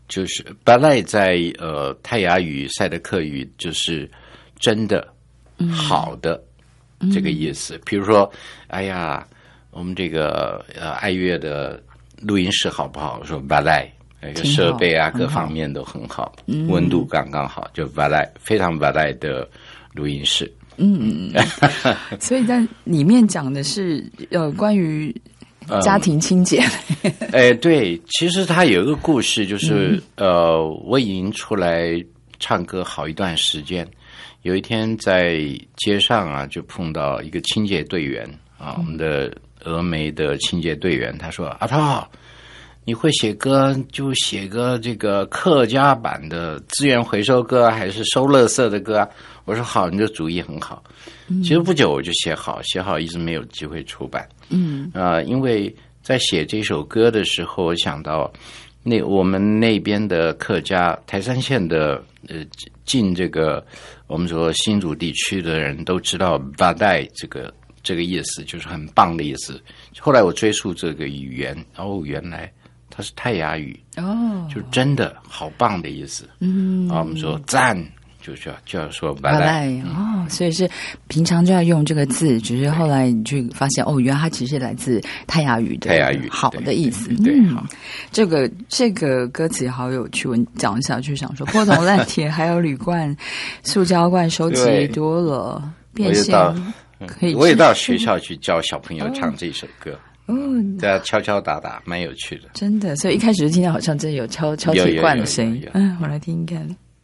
就是巴赖在呃泰雅语、赛德克语就是真的、嗯、好的这个意思。比如说，哎呀，我们这个呃爱乐的录音室好不好？说巴赖，那个设备啊各方面都很好，嗯、温度刚刚好，就巴赖，非常巴赖的录音室。 嗯，所以在里面讲的是呃关于家庭清洁。 哎、嗯欸，对，其实他有一个故事，就是、嗯、呃，我已经出来唱歌好一段时间，有一天在街上啊，就碰到一个清洁队员啊，我们的峨眉的清洁队员，他说：“阿涛，你会写歌，就写个这个客家版的资源回收歌，还是收垃圾的歌啊？”我说好，你的主意很好。其实不久我就写好，写好一直没有机会出版。嗯，啊、呃，因为在写这首歌的时候，我想到那我们那边的客家台山县的呃进这个我们说新竹地区的人都知道“巴带”这个这个意思，就是很棒的意思。后来我追溯这个语言，哦，原来它是泰雅语哦，就真的好棒的意思。嗯，啊，我们说赞。就叫就要说巴赖哦，所以是平常就要用这个字，只是后来你去发现哦，原来它其实来自泰雅语的泰雅语好的意思。 对， 嗯， 好， 这个这个歌词好有趣，我讲一下，就想说破铜烂铁还有铝罐、塑胶罐收集多了，变现可以。 我也到学校去教小朋友唱这首歌。哦，对啊，敲敲打打，蛮有趣的。 真的，所以一开始就听到好像真的有敲敲铁罐的声音。嗯，我来听听看。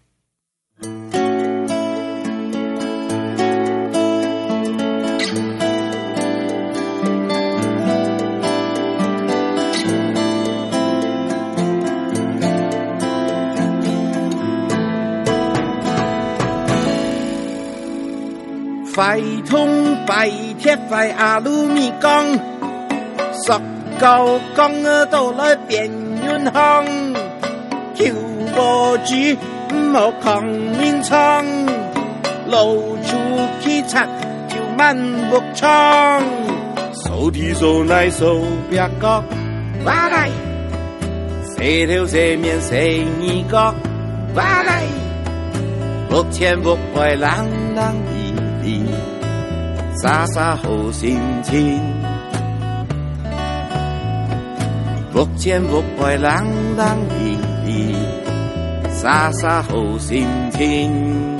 快通白铁快阿鲁米钢，塑胶钢儿都来变远航，求无住唔好抗面窗，露出去擦就满目窗，手提手来手别个，哇来，洗头洗面洗衣个，哇来，目前目外人人离离，洒洒好心情。目前目外人人离离，洒洒好心情。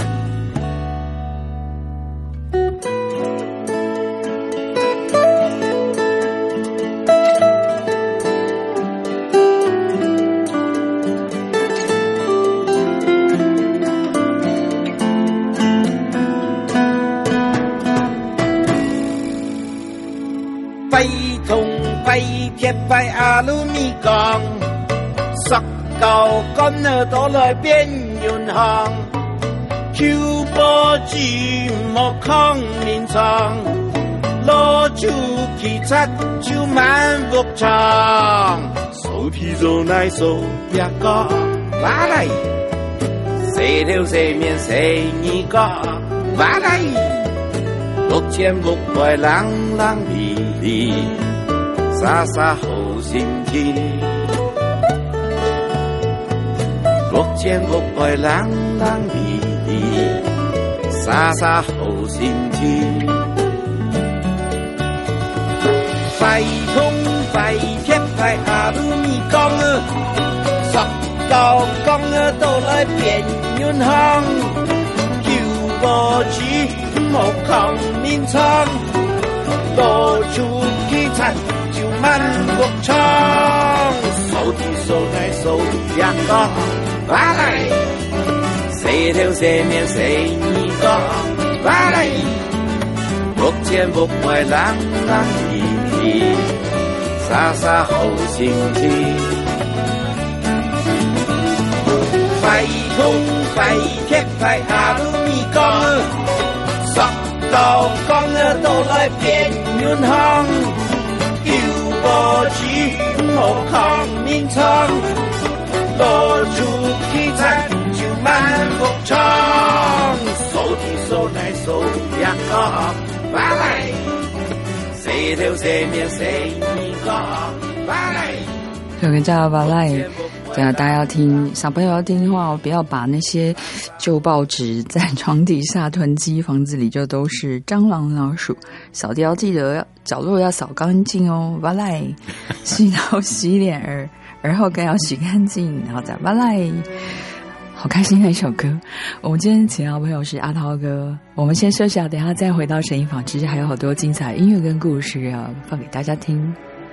白阿鲁米钢，塑胶杆儿都来变远航，求保持莫抗面窗，攞出去擦就满目窗，手提做奶手别个，哇来，洗头洗面洗衣个，哇来，目前目外人人离离。洒洒好心情，目前目外人人离离，洒洒好心情。白铜白铁白阿鲁米钢儿，塑胶钢儿都来变远航，求保持莫抗面窗，攞出去擦。满目窗，手提手来手两个，哇来，洗头洗面洗衣个，哇来，目前目外人人离离，洒洒好心情。白铜白铁白阿鲁米钢，塑胶钢儿都来变远航。保持莫抗面窗，攞出去擦就满目窗，手提手来手两个，哇来，洗头洗面洗衣个，哇来。 有个叫巴赖， 对啊，大家要听，小朋友要听的话，不要把那些旧报纸在床底下囤积，房子里就都是蟑螂老鼠。扫地要记得角落要扫干净哦，哇来，洗头洗脸儿，而后更要洗干净，然后再哇来。好开心的一首歌。我们今天请到的朋友是阿涛哥，我们先休息啊，等一下再回到声音坊，其实还有好多精彩音乐跟故事要放给大家听。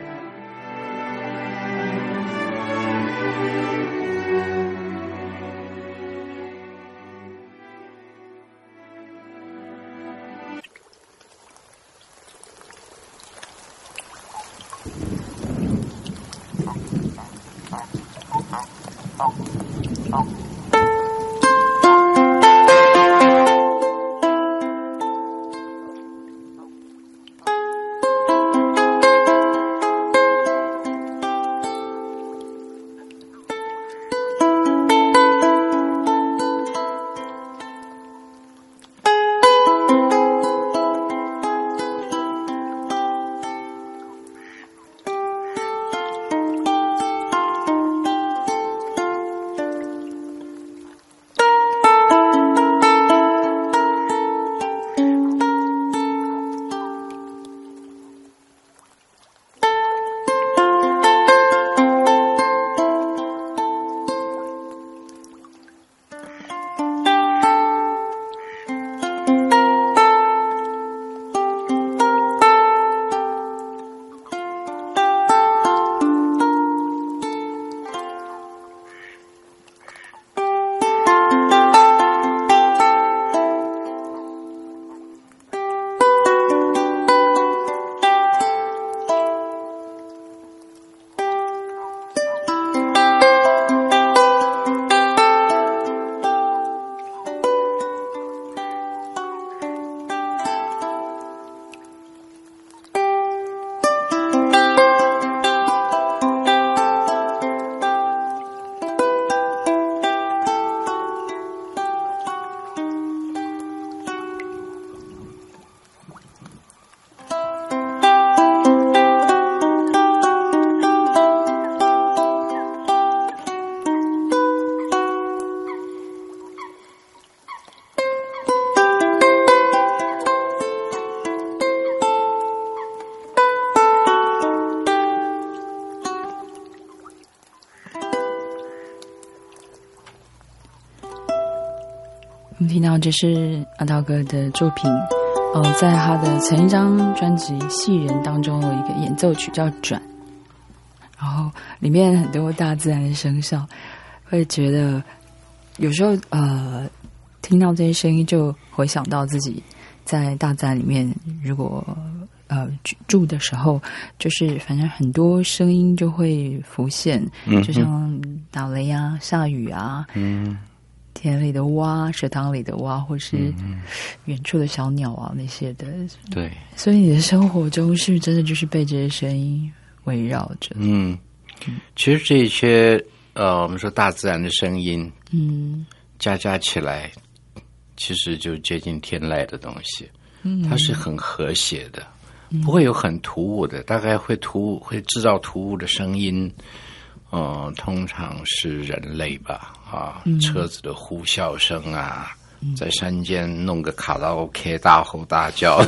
我们听到这是阿涛哥的作品，哦，在他的前一张专辑《戏人》当中有一个演奏曲叫《转》，然后里面很多大自然的声效，会觉得有时候呃听到这些声音就回想到自己在大自然里面，如果呃住的时候，就是反正很多声音就会浮现，嗯、就像打雷啊、下雨啊，嗯。田里的蛙，池塘里的蛙，或是远处的小鸟啊，那些的。 对， 所以你的生活中是真的就是被这些声音围绕着。 嗯，其实这些呃，我们说大自然的声音，嗯，加加起来，其实就接近天籁的东西。嗯，它是很和谐的，不会有很突兀的，大概会突会制造突兀的声音。呃，通常是人类吧，啊，嗯、车子的呼啸声啊，嗯、在山间弄个卡拉 OK 大吼大叫，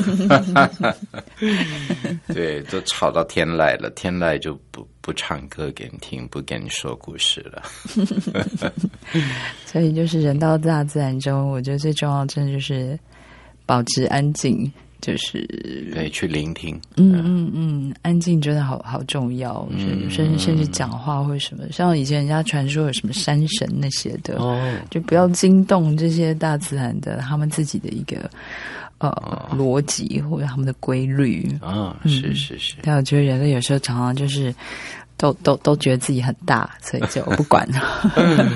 对，都吵到天籁了，天籁就不不唱歌给你听，不给你说故事了。 所以就是人到大自然中，我觉得最重要真的就是保持安静。就是对，去聆听， 嗯嗯嗯，安静真的好好重要，嗯、甚至甚至讲话或者什么，像以前人家传说有什么山神那些的，哦、就不要惊动这些大自然的他们自己的一个呃、哦、逻辑或者他们的规律啊、哦，是是是。 但我觉得人类有时候常常就是都都都觉得自己很大，所以就不管了。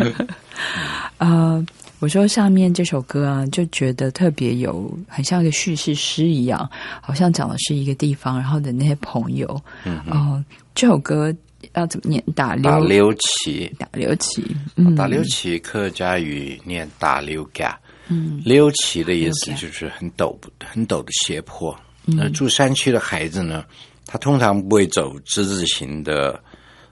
呃。我说下面这首歌啊，就觉得特别有很像一个叙事诗一样，好像讲的是一个地方，然后的那些朋友。嗯，呃、这首歌要怎么念？打溜打溜起， 打溜起，嗯， 打溜起，客家语念打溜嘎。嗯，溜起的意思就是很陡、很陡的斜坡。那、嗯、住山区的孩子呢，他通常不会走之字形的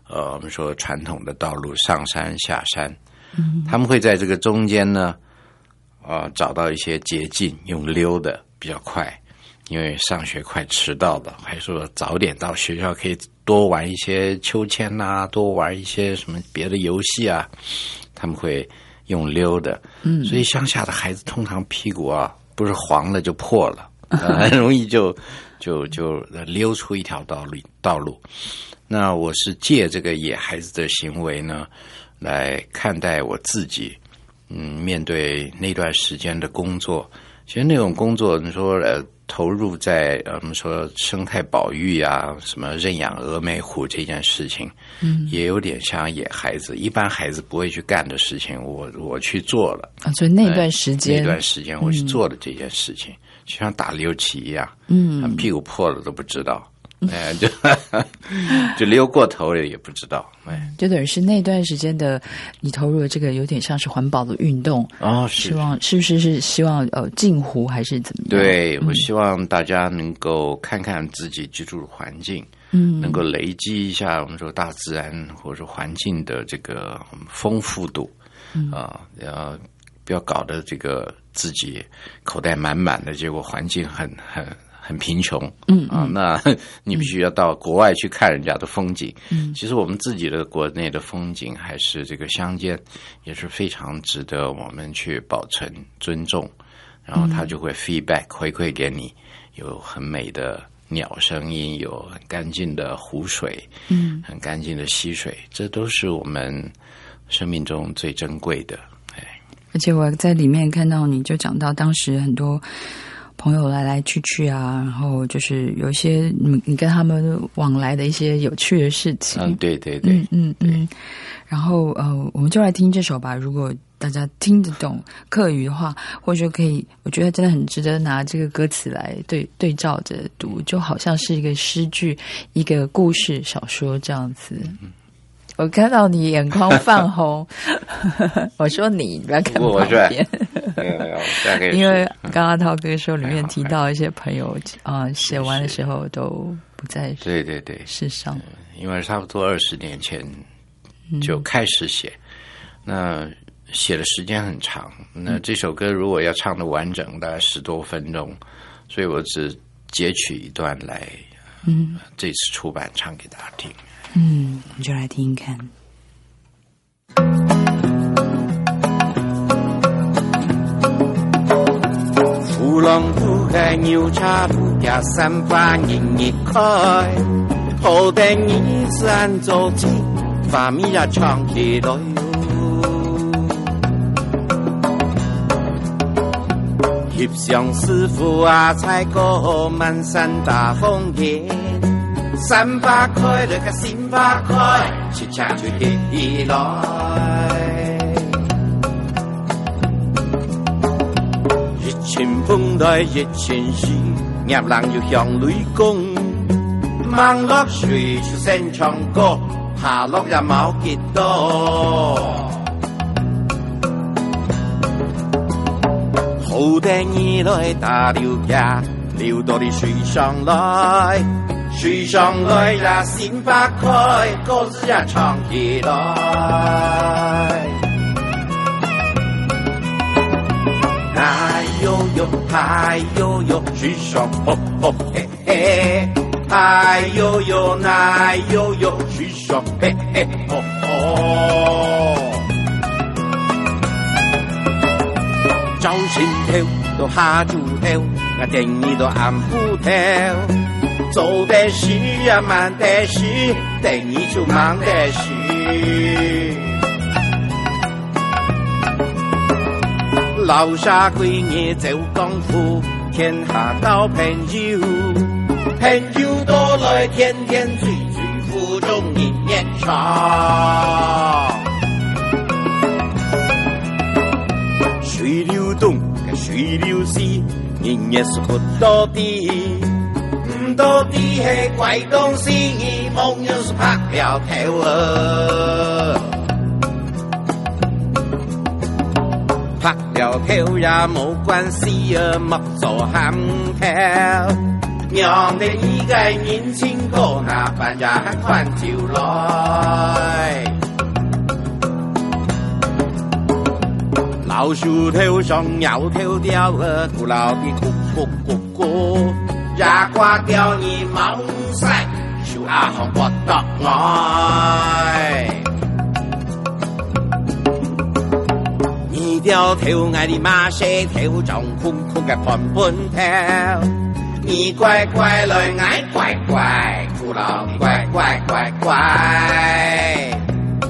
呃我们说传统的道路上山下山，嗯，他们会在这个中间呢，呃找到一些捷径，用溜的比较快，因为上学快迟到了，还说早点到学校可以多玩一些秋千啊，多玩一些什么别的游戏啊，他们会用溜的，嗯，所以乡下的孩子通常屁股啊不是黄了就破了，呃、很容易就就就溜出一条道路道路。那我是借这个野孩子的行为呢，来看待我自己，嗯，面对那段时间的工作，其实那种工作，你说呃。投入在呃我们说生态保育啊，什么认养峨眉虎这件事情，嗯，也有点像野孩子，一般孩子不会去干的事情，我我去做了啊。所以那段时间， 那段时间我去做了这件事情，嗯、就像打溜棋一样，嗯，他们屁股破了都不知道。哎，就就溜过头了也不知道，哎， 就等于是那段时间的你投入的这个有点像是环保的运动哦，是希望是不是是希望呃净湖还是怎么样？ 对，我希望大家能够看看自己居住的环境，嗯，能够累积一下我们说大自然或者说环境的这个丰富度，嗯啊，要不要搞得这个自己口袋满满的，结果环境很很。很贫穷，嗯啊，那你必须要到国外去看人家的风景。嗯，其实我们自己的国内的风景还是这个乡间，也是非常值得我们去保存、尊重。然后它就会 feedback 回馈给你，有很美的鸟声音，有很干净的湖水，嗯，很干净的溪水，这都是我们生命中最珍贵的。哎， 而且我在里面看到你就讲到当时很多。朋友来来去去啊，然后就是有一些你你跟他们往来的一些有趣的事情。 嗯，对对对， 嗯嗯嗯。然后呃，我们就来听这首吧。如果大家听得懂客语的话，或者可以，我觉得真的很值得拿这个歌词来对对照着读，就好像是一个诗句、一个故事小说这样子。嗯，我看到你眼眶泛红，我说你不要看旁边。 没有没有，大概因为刚刚涛哥说里面提到一些朋友啊、呃，写完的时候都不在对对对世上， 因为差不多二十年前就开始写，嗯、那写的时间很长。那这首歌如果要唱的完整，大概十多分钟，所以我只截取一段来，嗯，这次出版唱给大家听。 嗯，你就来听听看。 富浪铺开牛叉铺架三八年一开，后代你三周起，发米呀唱起来哟。翕相师傅啊，采个满山大风天。三百块那个新八块，吃下就起来。一千风来一千时，业人就向雷讲，望落水出声唱歌，下落也冇幾多。好地你來打溜架，溜到你水上來。水上來呀，新八塊，歌子呀唱起來。哎呦呦，哎呦呦，水上哦哦嘿嘿。哎呦呦，哎呦呦，水上嘿嘿哦哦。早先跳到下晝跳，我定義到暗鋪跳。走的是呀，慢的是，等你就忙的是。樓下幾年做功夫，天下交朋友，朋友多來天天聚聚，腹中一面長。水流動，水流逝，人也是活到底。到底係鬼東西，夢又是拍了頭啊！拍了頭也冇關係啊，莫做喊跳。 让你一个年轻哥那扮家看就来。老树头上摇头吊儿，古老的咕咕咕咕，牙瓜掉你毛晒，手阿红不得爱。你掉头爱的马舌头，长空空嘅盘盘头。你乖乖来爱乖乖，古老的乖乖乖乖。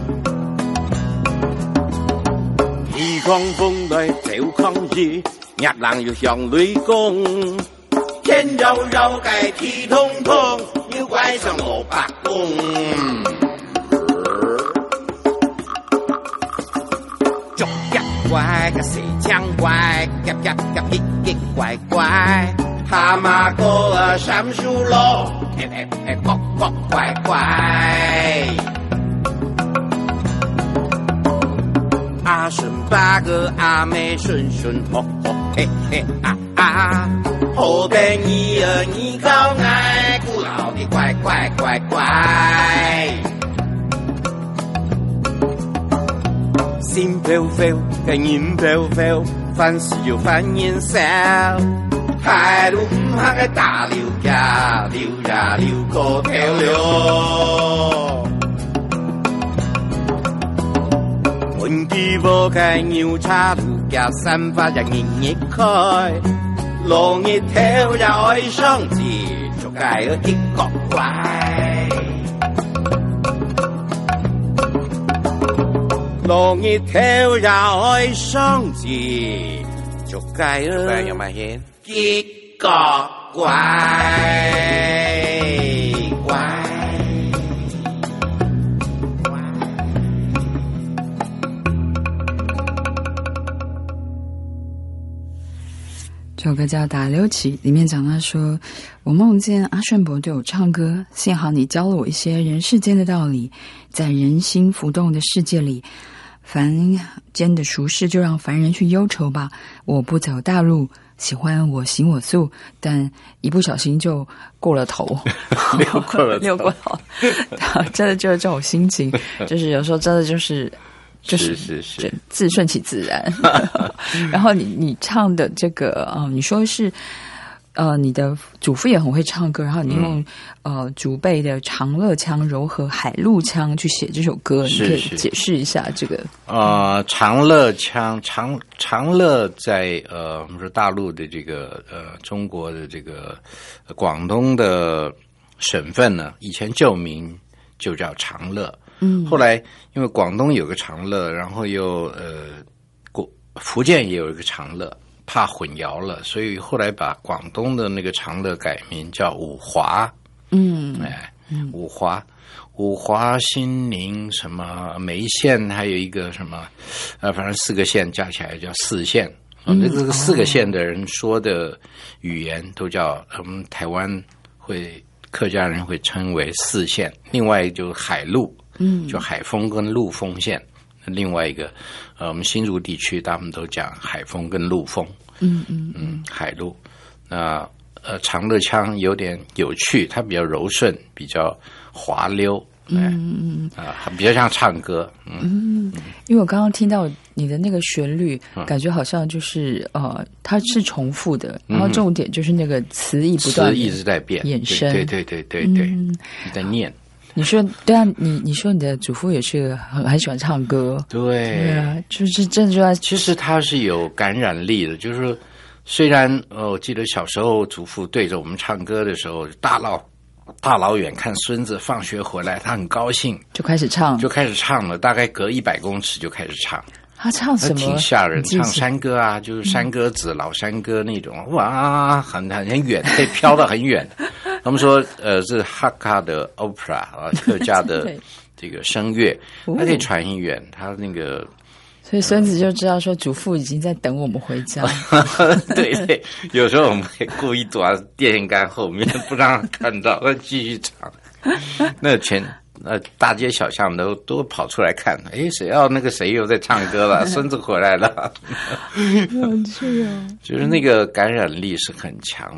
天狂風來就抗雨，日冷要向雷公。天柔柔計地通通，妖怪上蘿蔔公。捉一怪個蛇槍怪，夾夾夾奇奇怪怪。蛤蟆哥啊上樹咯，誒誒誒呱呱怪怪。阿順八個阿妹順順呵呵嘿嘿啊啊，好病兒兒你高愛，古老的乖乖乖乖。心飄飄嘅眼飄飄，凡事要翻顏色，海路唔行嘅大溜呀溜呀溜個條溜。本地無計牛叉路架散發日熱熱開，落熱條也愛上字，做計個結角怪。落熱條也愛上字，做計個結角怪怪。 这首歌叫《打溜起》，里面讲到说，我梦见阿顺伯对我唱歌，幸好你教了我一些人世间的道理，在人心浮动的世界里，凡间的俗事就让凡人去忧愁吧。我不走大路，喜欢我行我素，但一不小心就过了头， 溜过了头， 溜过头，真的就是这种心情，就是有时候真的就是。就是是是是自顺其自然。然后你你唱的这个呃你说是呃你的祖父也很会唱歌，然后你用、嗯、呃祖辈的长乐腔柔和海陆腔去写这首歌， 是你可以解释一下这个。 呃长乐腔长长乐在呃我们说大陆的这个呃中国的这个、呃、广东的省份呢，以前旧名就叫长乐。嗯，后来因为广东有个长乐，然后又呃，福建也有一个长乐，怕混淆了，所以后来把广东的那个长乐改名叫五华。嗯，哎，五华，五华、兴宁什么梅县，还有一个什么，呃，反正四个县加起来叫四县。嗯，那、这个四个县的人说的语言都叫我们、嗯、台湾会客家人会称为四县，另外一个就是海陆。嗯，就海丰跟陆丰县，另外一个，呃，我们新竹地区他们都讲海丰跟陆丰，嗯嗯嗯，海陆。那呃，长乐腔有点有趣，它比较柔顺，比较滑溜，嗯嗯啊、呃，比较像唱歌，嗯。 嗯，因为我刚刚听到你的那个旋律，嗯、感觉好像就是呃，它是重复的，然后重点就是那个词义不断， 词一直在变， 衍生， 对对对对对对， 嗯、 你在念。 你说对啊，你你说你的祖父也是很很喜欢唱歌， 对， 对啊，就是真的就在， 其实他是有感染力的，就是虽然呃，我记得小时候祖父对着我们唱歌的时候，大老大老远看孙子放学回来，他很高兴， 就开始唱， 就开始唱了，大概隔一百公尺就开始唱。 他唱什么？ 挺吓人，唱山歌啊，就是山歌子、嗯、老山歌那种，哇，很很很远，可以飘到很远。他们说，呃，是哈卡的 opera 啊，客家的这个声乐，它可以传很远。他那个， 所以孙子就知道说，祖父已经在等我们回家。 对对，有时候我们可以故意躲在电线杆后面，不让他看到，他继续唱。那全。呃，大街小巷都都跑出来看，哎，谁要那个谁又在唱歌了？孙子回来了， 有趣哦。 就是那个感染力是很强的。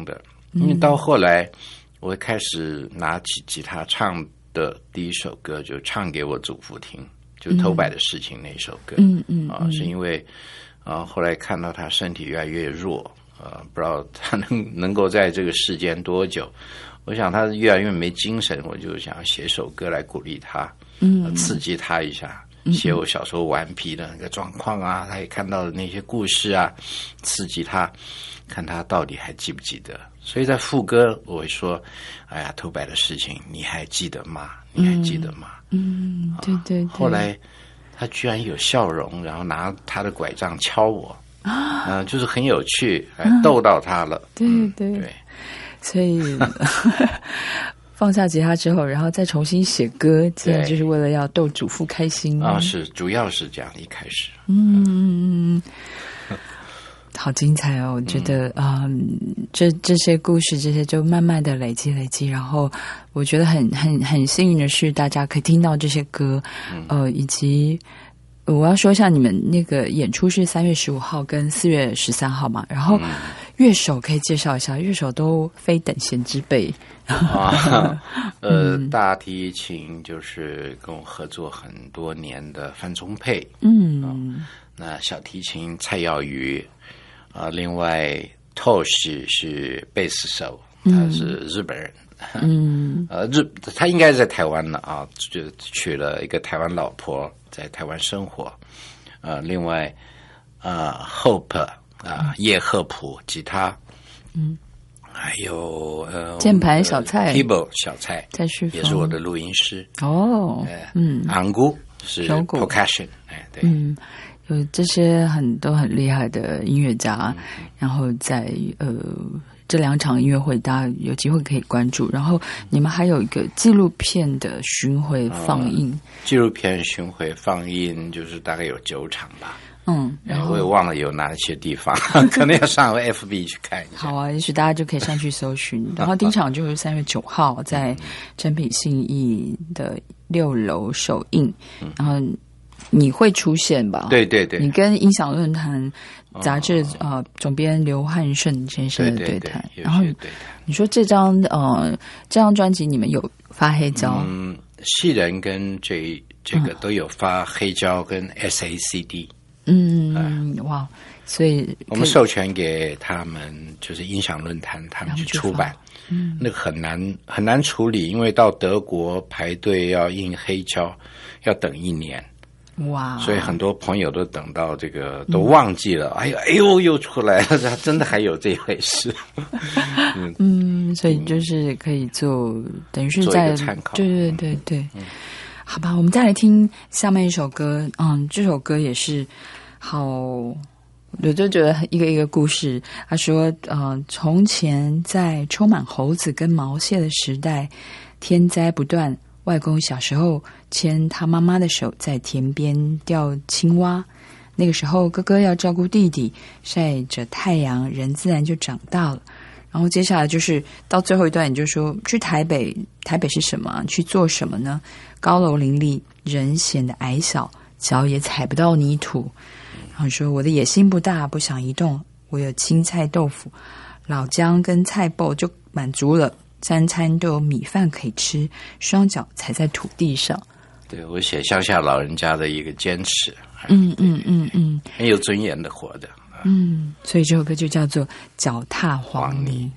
因为到后来我开始拿起吉他唱的第一首歌就唱给我祖父听，就头摆的事情那首歌。 嗯嗯啊，是因为啊后来看到他身体越来越弱，啊不知道他能能够在这个世间多久。我想他越来越没精神，我就想写首歌来鼓励他，嗯，刺激他一下，写我小时候顽皮的那个状况啊，他也看到的那些故事啊，刺激他，看他到底还记不记得。所以在副歌我会说，哎呀，头摆的事情你还记得吗？你还记得吗？ 嗯，对对对。 后来他居然有笑容，然后拿他的拐杖敲我，啊、呃，就是很有趣，还逗到他了。 对嗯、 对对。 所以放下吉他之后，然后再重新写歌，自然就是为了要逗祖父开心啊！是，主要是这样。一开始， 嗯，好精彩哦！我觉得啊、嗯嗯，这这些故事，这些就慢慢的累积累积，然后我觉得很很很幸运的是，大家可以听到这些歌，嗯、呃，以及。我要说一下，你们那个演出是三月十五号跟四月十三号嘛，然后乐手可以介绍一下，乐手都非等闲之辈。 啊，呃，大提琴就是跟我合作很多年的范宗沛，嗯、哦，那小提琴蔡耀瑜，啊、呃，另外 Tosh 是贝斯手，他是日本人。嗯，呃，日他应该在台湾了啊，就娶了一个台湾老婆，在台湾生活。呃，另外，呃 ，Hope 啊、呃，叶赫普吉他，嗯，还有呃， 键盘小蔡 ，keyboard 小蔡， 蔡旭峰也是我的录音师。 哦， 呃、嗯，昂姑是 percussion， 哎，对， 嗯，有这些很都很厉害的音乐家，嗯、然后在呃。这两场音乐会大家有机会可以关注，然后你们还有一个纪录片的巡回放映、嗯、 纪录片巡回放映就是大概有九场吧， 嗯，然后我也忘了有哪些地方可能要上 F B 去看一下。 好啊，也许大家就可以上去搜寻然后第一场就是三月九号在诚品信义的六楼首映、嗯、然后你会出现吧？ 对对对， 你跟音响论坛杂志、哦、呃总编刘汉胜先生的对谈， 对对对， 然后你说这张呃这张专辑你们有发黑胶？ 嗯，戏人跟这这个都有发黑胶跟 S A C D。 嗯嗯、呃、哇，所以我们授权给他们，就是音响论坛他们去出版。嗯，那个很难很难处理，因为到德国排队要印黑胶，要等一年。 哇！ 所以很多朋友都等到这个都忘记了，嗯、哎呦哎呦又出来了，真的还有这回事。 嗯, 嗯，所以就是可以做，等于是在做一个参考。 对对对对，嗯、好吧，我们再来听下面一首歌。嗯，这首歌也是好，我就觉得一个一个故事。他说，呃，从前在充满猴子跟毛蟹的时代，天灾不断。外公小时候牵他妈妈的手在田边钓青蛙，那个时候哥哥要照顾弟弟，晒着太阳，人自然就长大了。然后接下来就是到最后一段，你就说去台北，台北是什么？去做什么呢？高楼林立，人显得矮小，脚也踩不到泥土。然后说我的野心不大，不想移动，我有青菜豆腐、老姜跟菜脯就满足了。三餐都有米饭可以吃，双脚踩在土地上。 对，我写乡下老人家的一个坚持。 嗯嗯嗯嗯， 很有尊严的活着。 嗯，所以这首歌就叫做《腳踏黃泥》。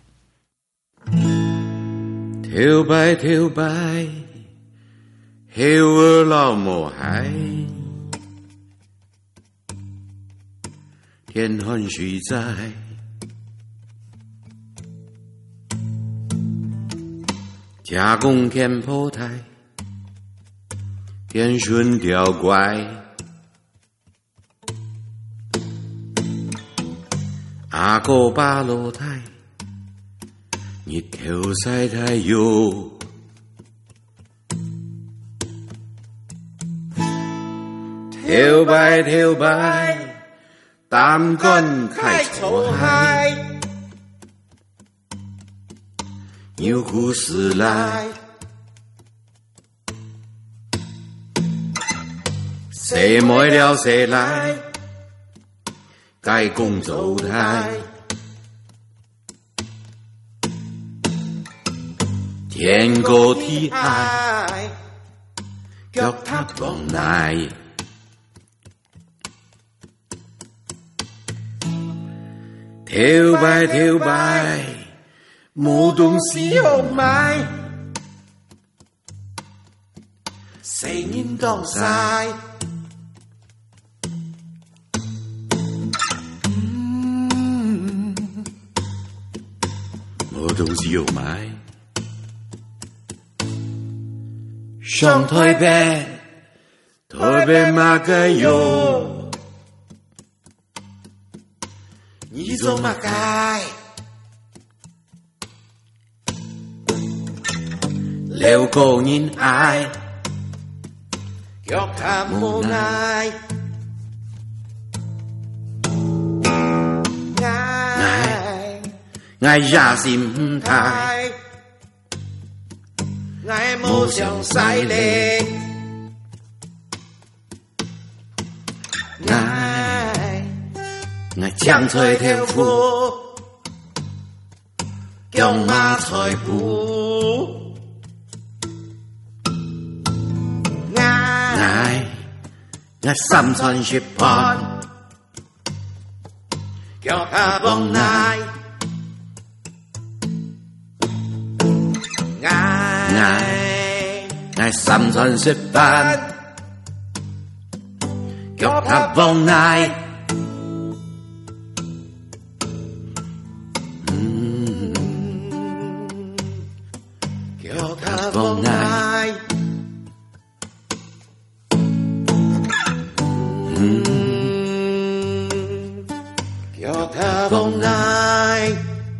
對，跳擺跳擺，戲兒老母海，天寒水在。加工天破台，天顺吊怪，阿哥巴羅台，日頭曬太陽，跳擺跳擺，擔杆開草海。牛故事來，誰沒了誰來，該共走台， 天高地矮，腳踏往來。跳擺跳擺，冇東西好買，聲音當晒。冇東西好買，上台北，台北馬個喲。你做乜解？撩個人愛，腳踏無奈，愛愛也是唔太，愛冇上犀利，愛。我將吹條褲，叫馬吹布。我我心存血汗，叫他幫來。我我心存血汗，叫他幫來。Vòng ai Cho ta vòng ai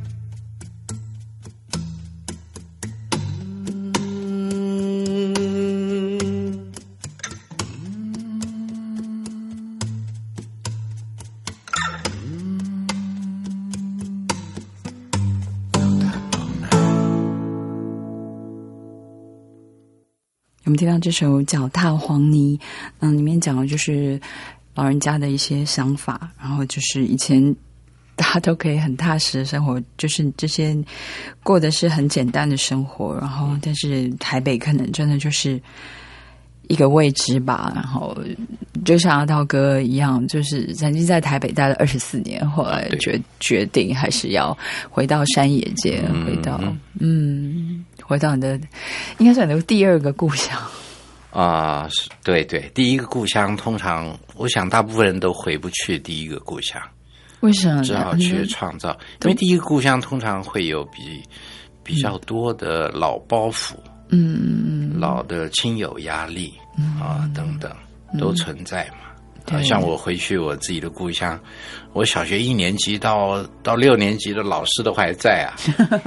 我们听到这首《脚踏黄泥》，嗯，里面讲的就是老人家的一些想法，然后就是以前大家都可以很踏实的生活，就是这些过的是很简单的生活，然后但是台北可能真的就是一个未知吧，然后就像阿道哥一样，就是曾经在台北待了二十四年，后来决决定还是要回到山野界，嗯、回到嗯，回到你的应该是你的第二个故乡啊、呃，对对，第一个故乡通常我想大部分人都回不去第一个故乡， 为什么？ 只好去创造，因为第一个故乡通常会有比比较多的老包袱。嗯，老的亲友压力、嗯、啊等等都存在嘛。啊，像我回去我自己的故乡，我小学一年级到到六年级的老师都还在啊，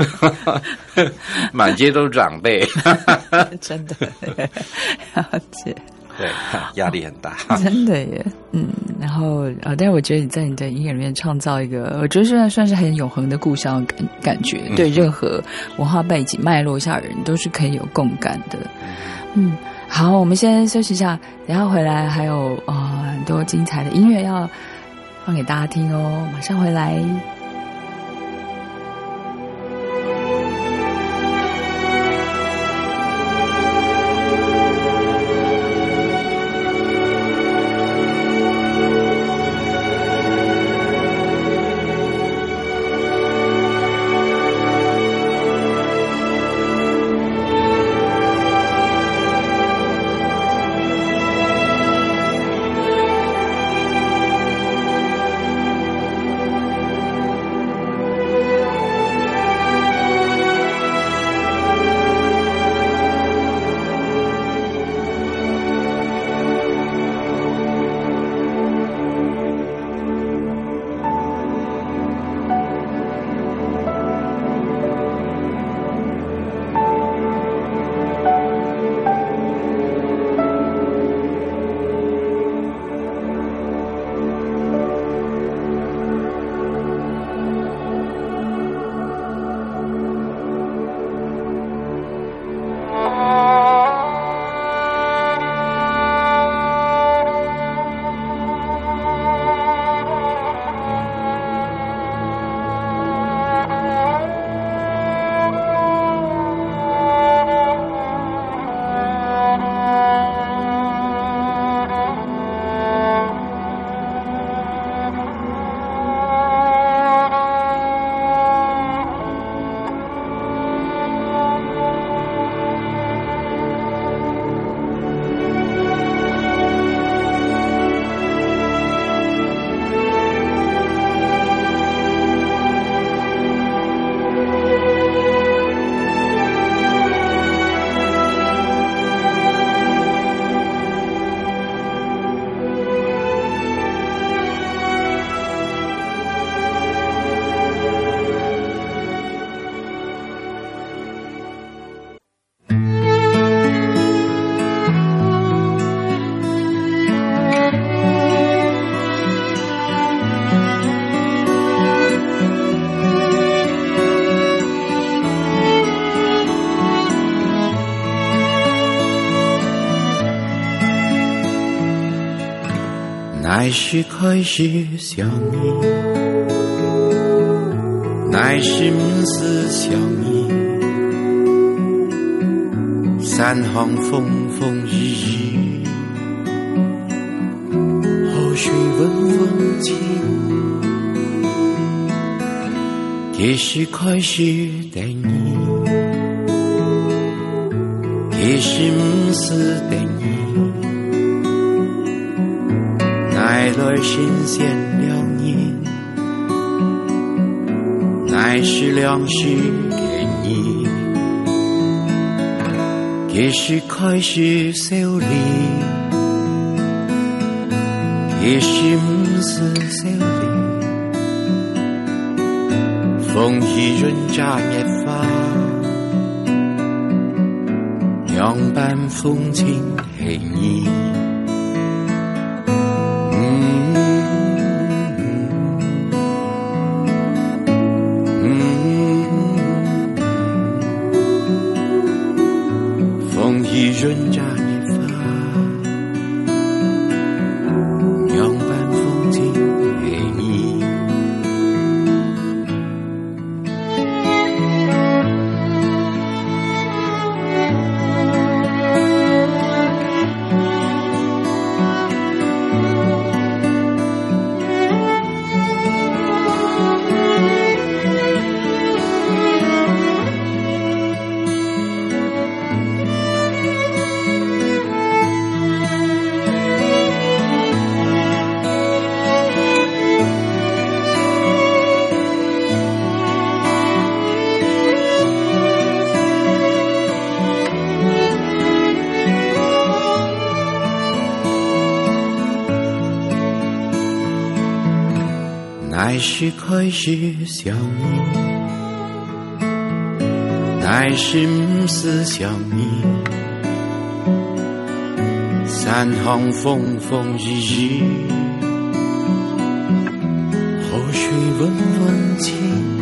满街都是长辈， 真的了解。 对，压力很大， 真的耶。嗯，然后呃，但是我觉得你在你的音乐里面创造一个，我觉得虽然算是很永恒的故乡感感觉，嗯、对任何文化背景脉络下的人都是可以有共感的。嗯，好，我们先休息一下，等一下回来还有呃很多精彩的音乐要放给大家听哦，马上回来。 乃是开始想你，乃是不是想你，三行风风雨雨，河水温温情，几时开始等你，几时不是等你，乃来新鲜两年，乃是粮食给你，几时开始修理，几时不是修理，风雨润乍热花，两般风情给你。润乍热花，两般风景给你。乃是开始想你，乃是不是想你，三行风风雨雨，河水温温情，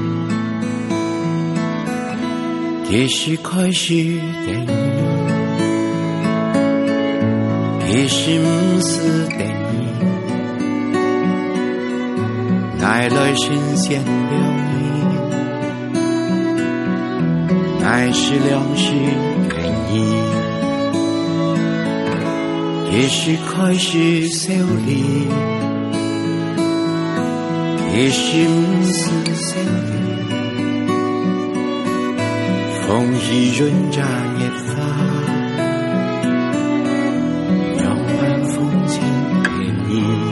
几时开始等你，几时不是等你，乃来新鲜了你，乃是粮食给你，几时开始修理，几时不是修理，风雨润乍热花，两般风景给你。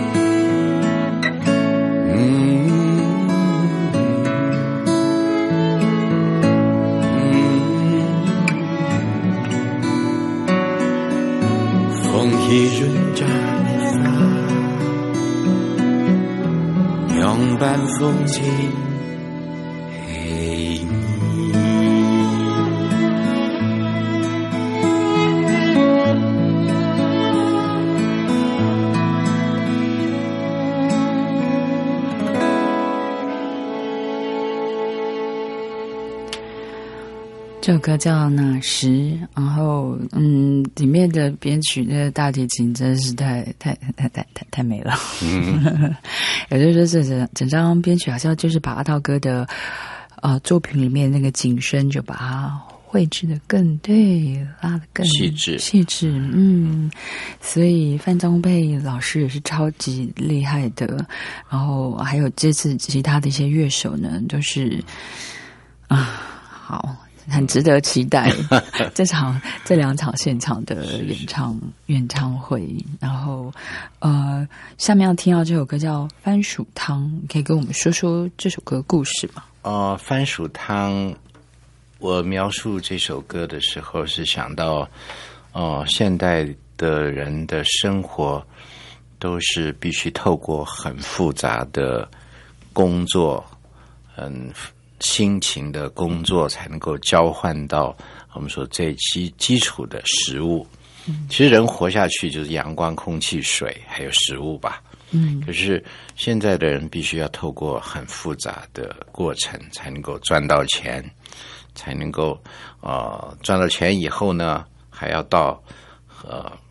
一润乍热花，两般风景给你。 这首歌叫《那时》，然后嗯，里面的编曲的大提琴真是太太太太太太美了。嗯，也就是说，这整整张编曲好像就是把阿涛哥的呃作品里面那个景深，就把它绘制的更对，拉的更细致细致。嗯，所以范宗沛老师也是超级厉害的。然后还有这次其他的一些乐手呢，都是啊好。很值得期待这场这两场现场的演唱演唱会，然后呃，下面要听到这首歌叫《番薯汤》，可以跟我们说说这首歌的故事吗？ 呃，番薯汤，我描述这首歌的时候是想到，呃，现代的人的生活都是必须透过很复杂的工作，嗯。辛勤的工作才能够交换到我们说最基基础的食物。嗯，其实人活下去就是阳光、空气、水，还有食物吧。嗯，可是现在的人必须要透过很复杂的过程才能够赚到钱，才能够呃赚到钱以后呢，还要到呃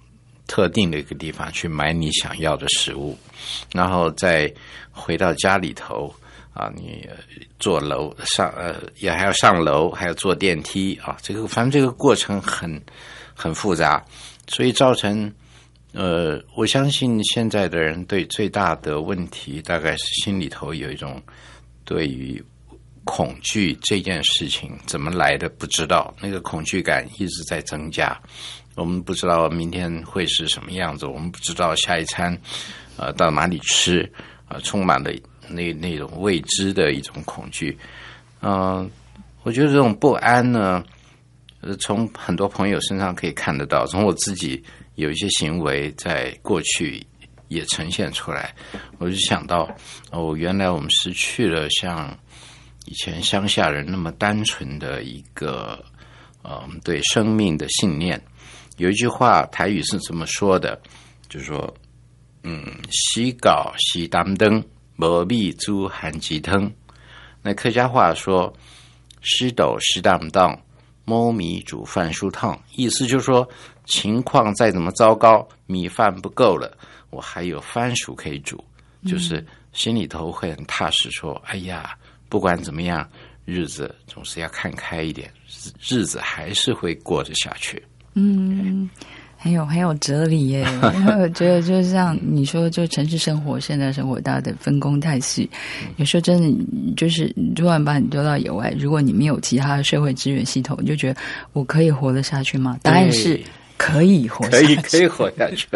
特定的一个地方去买你想要的食物，然后再回到家里头啊，你坐楼上呃也还要上楼，还要坐电梯啊，这个反正这个过程很很复杂，所以造成呃，我相信现在的人对最大的问题大概是心里头有一种对于恐惧这件事情怎么来的不知道，那个恐惧感一直在增加。我们不知道明天会是什么样子，我们不知道下一餐呃到哪里吃，呃充满了那那种未知的一种恐惧。嗯、呃，我觉得这种不安呢，呃，从很多朋友身上可以看得到，从我自己有一些行为在过去也呈现出来，我就想到哦，原来我们失去了像以前乡下人那么单纯的一个呃对生命的信念。有一句话台语是这么说的，就是说嗯，洗稿洗担灯，无米煮含鸡汤。那客家话说湿斗湿担当，摸米煮饭梳烫，意思就是说情况再怎么糟糕，米饭不够了，我还有番薯可以煮，就是心里头会很踏实说，哎呀，不管怎么样，日子总是要看开一点，日子还是会过得下去。 嗯，很有很有哲理耶。我觉得就像你说，就城市生活、现代生活，大家的分工太细，有时候真的就是突然把你丢到野外，如果你没有其他的社会资源系统，你就觉得我可以活得下去吗？答案是可以活下去， 可以可以活下去。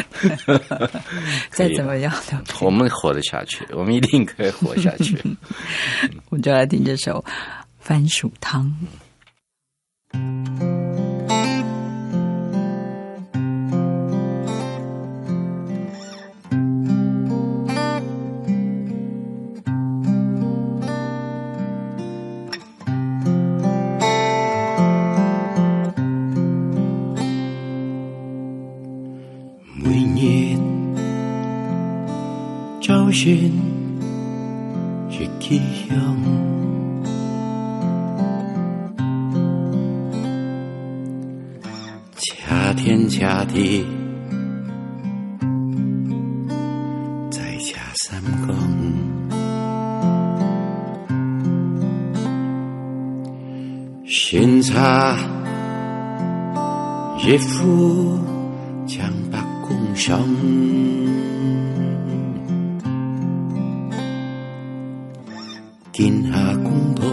再怎么样的， 我们活得下去，我们一定可以活下去。 我就来听这首番薯汤。 找寻一起乡，恰天恰地在恰三更，新茶一副将白共上。今下公婆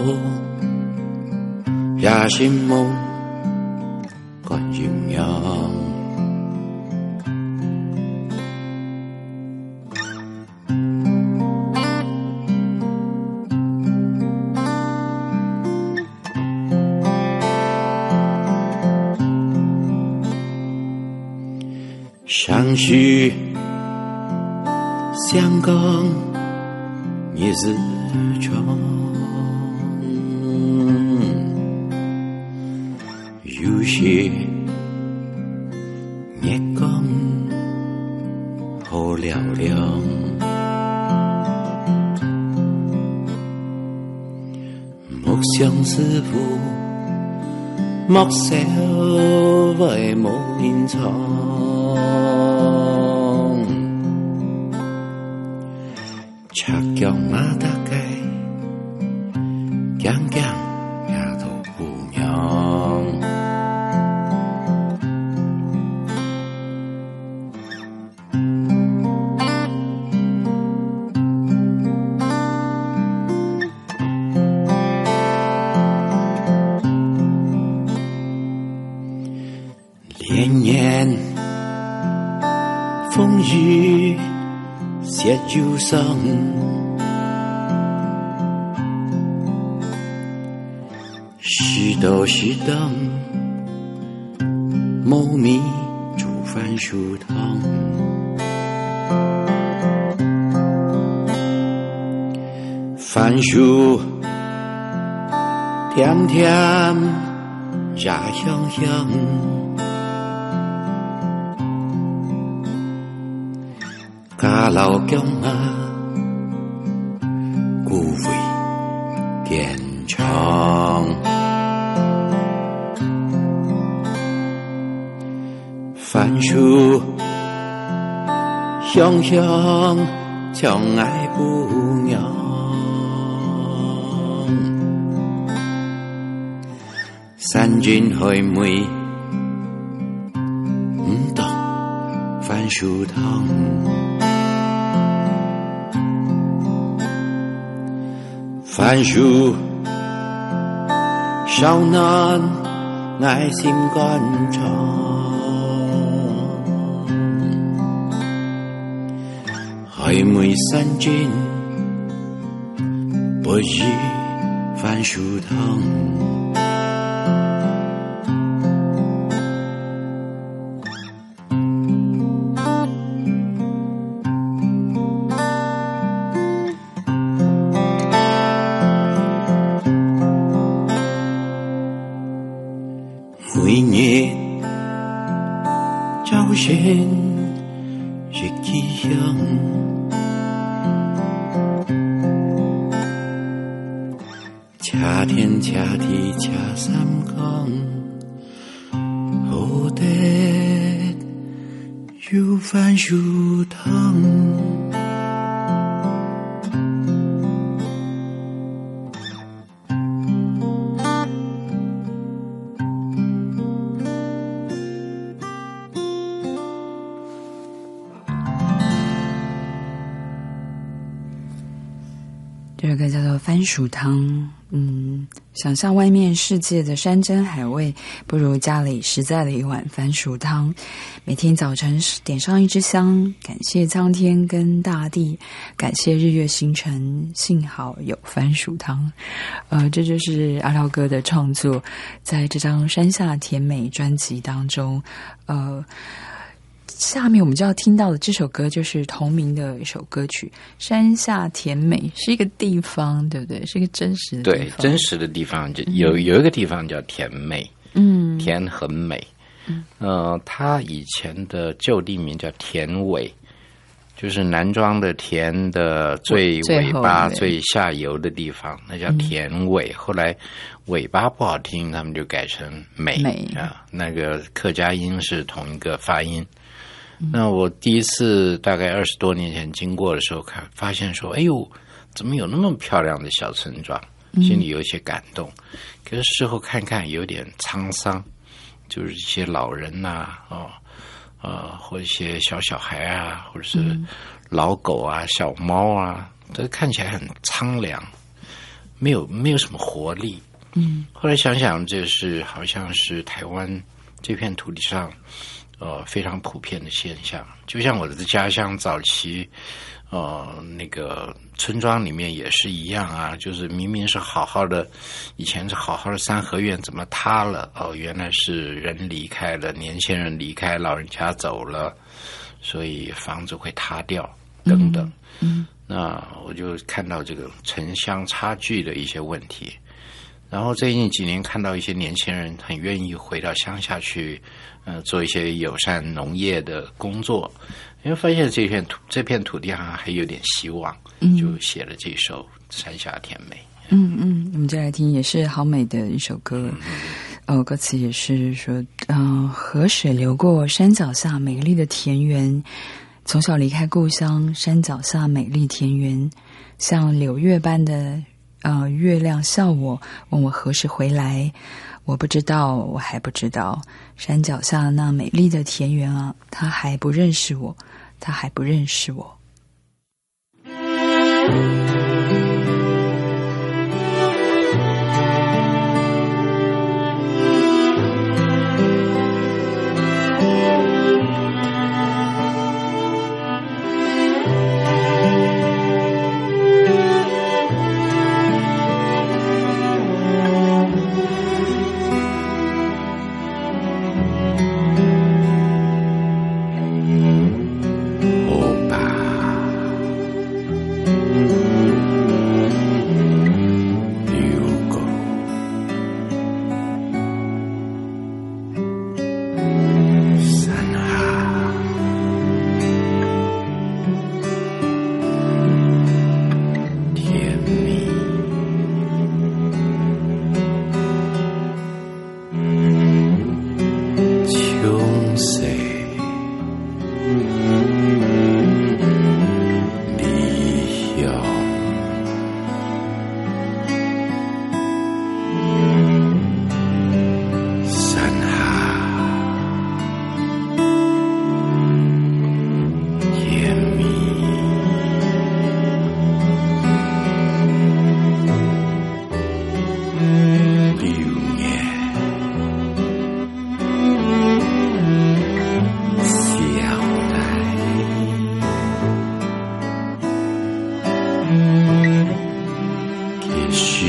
也心梦观营养，相许香港也是长，有些月光好亮亮，木匠师傅木烧为木面床，恰叫马大概强强丫头姑娘，连年风雨写忧伤，是斗是当猫咪煮番薯汤，番薯甜甜炸香香，家老姜啊骨味健长，番薯想想相爱不娘，山珍海味唔当番薯汤，番薯少男爱心肝肠，海味山珍不是番薯汤。每年朝鲜是气象，恰天恰地恰三更，好得有番薯汤。 这首歌叫做番薯汤。嗯，想象外面世界的山珍海味，不如家里实在的一碗番薯汤。每天早晨点上一支香，感谢苍天跟大地，感谢日月星辰，幸好有番薯汤。呃，这就是阿廖哥的创作，在这张《山下甜美》专辑当中。呃下面我们就要听到的这首歌就是同名的一首歌曲《山下甜美》，是一个地方，对不对？是一个真实的地方。 对，真实的地方就有有一个地方叫甜美，嗯，甜很美。嗯，呃，它以前的旧地名叫田尾，就是南庄的田的最尾巴最下游的地方，那叫田尾。嗯、后来尾巴不好听，他们就改成美美啊，那个客家音是同一个发音。那我第一次大概二十多年前经过的时候，看发现说，哎呦，怎么有那么漂亮的小村庄？心里有一些感动。嗯、可是事后看看，有点沧桑，就是一些老人呐、啊，哦，呃，或者一些小小孩啊，或者是老狗啊、小猫啊，这看起来很苍凉，没有没有什么活力。嗯，后来想想，这是好像是台湾这片土地上。呃，非常普遍的现象，就像我的家乡早期，呃，那个村庄里面也是一样啊，就是明明是好好的，以前是好好的三合院，怎么塌了？哦，原来是人离开了，年轻人离开，老人家走了，所以房子会塌掉等等。嗯，嗯那我就看到这个城乡差距的一些问题。然后最近几年看到一些年轻人很愿意回到乡下去，呃，做一些友善农业的工作，因为发现这片土这片土地上还有点希望，嗯、就写了这首《山下甜美》。 嗯嗯，我们再来听，也是好美的一首歌。嗯、呃，歌词也是说，嗯、呃，河水流过山脚下美丽的田园，从小离开故乡，山脚下美丽田园，像柳叶般的。呃，月亮笑我，问我何时回来。我不知道，我还不知道。山脚下那美丽的田园啊，他还不认识我，他还不认识我。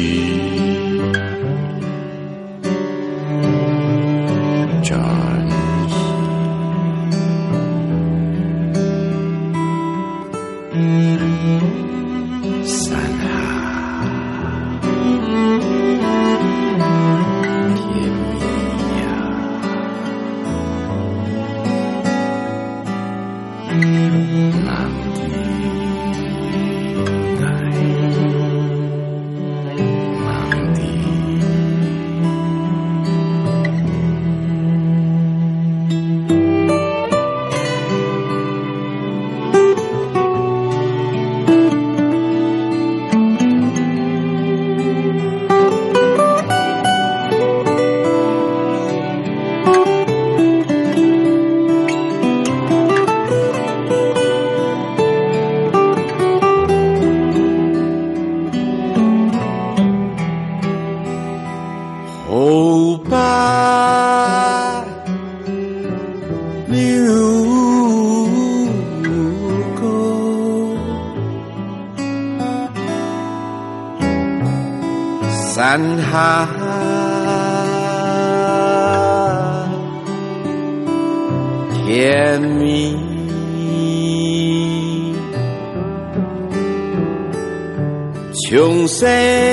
山下甜蜜，穷山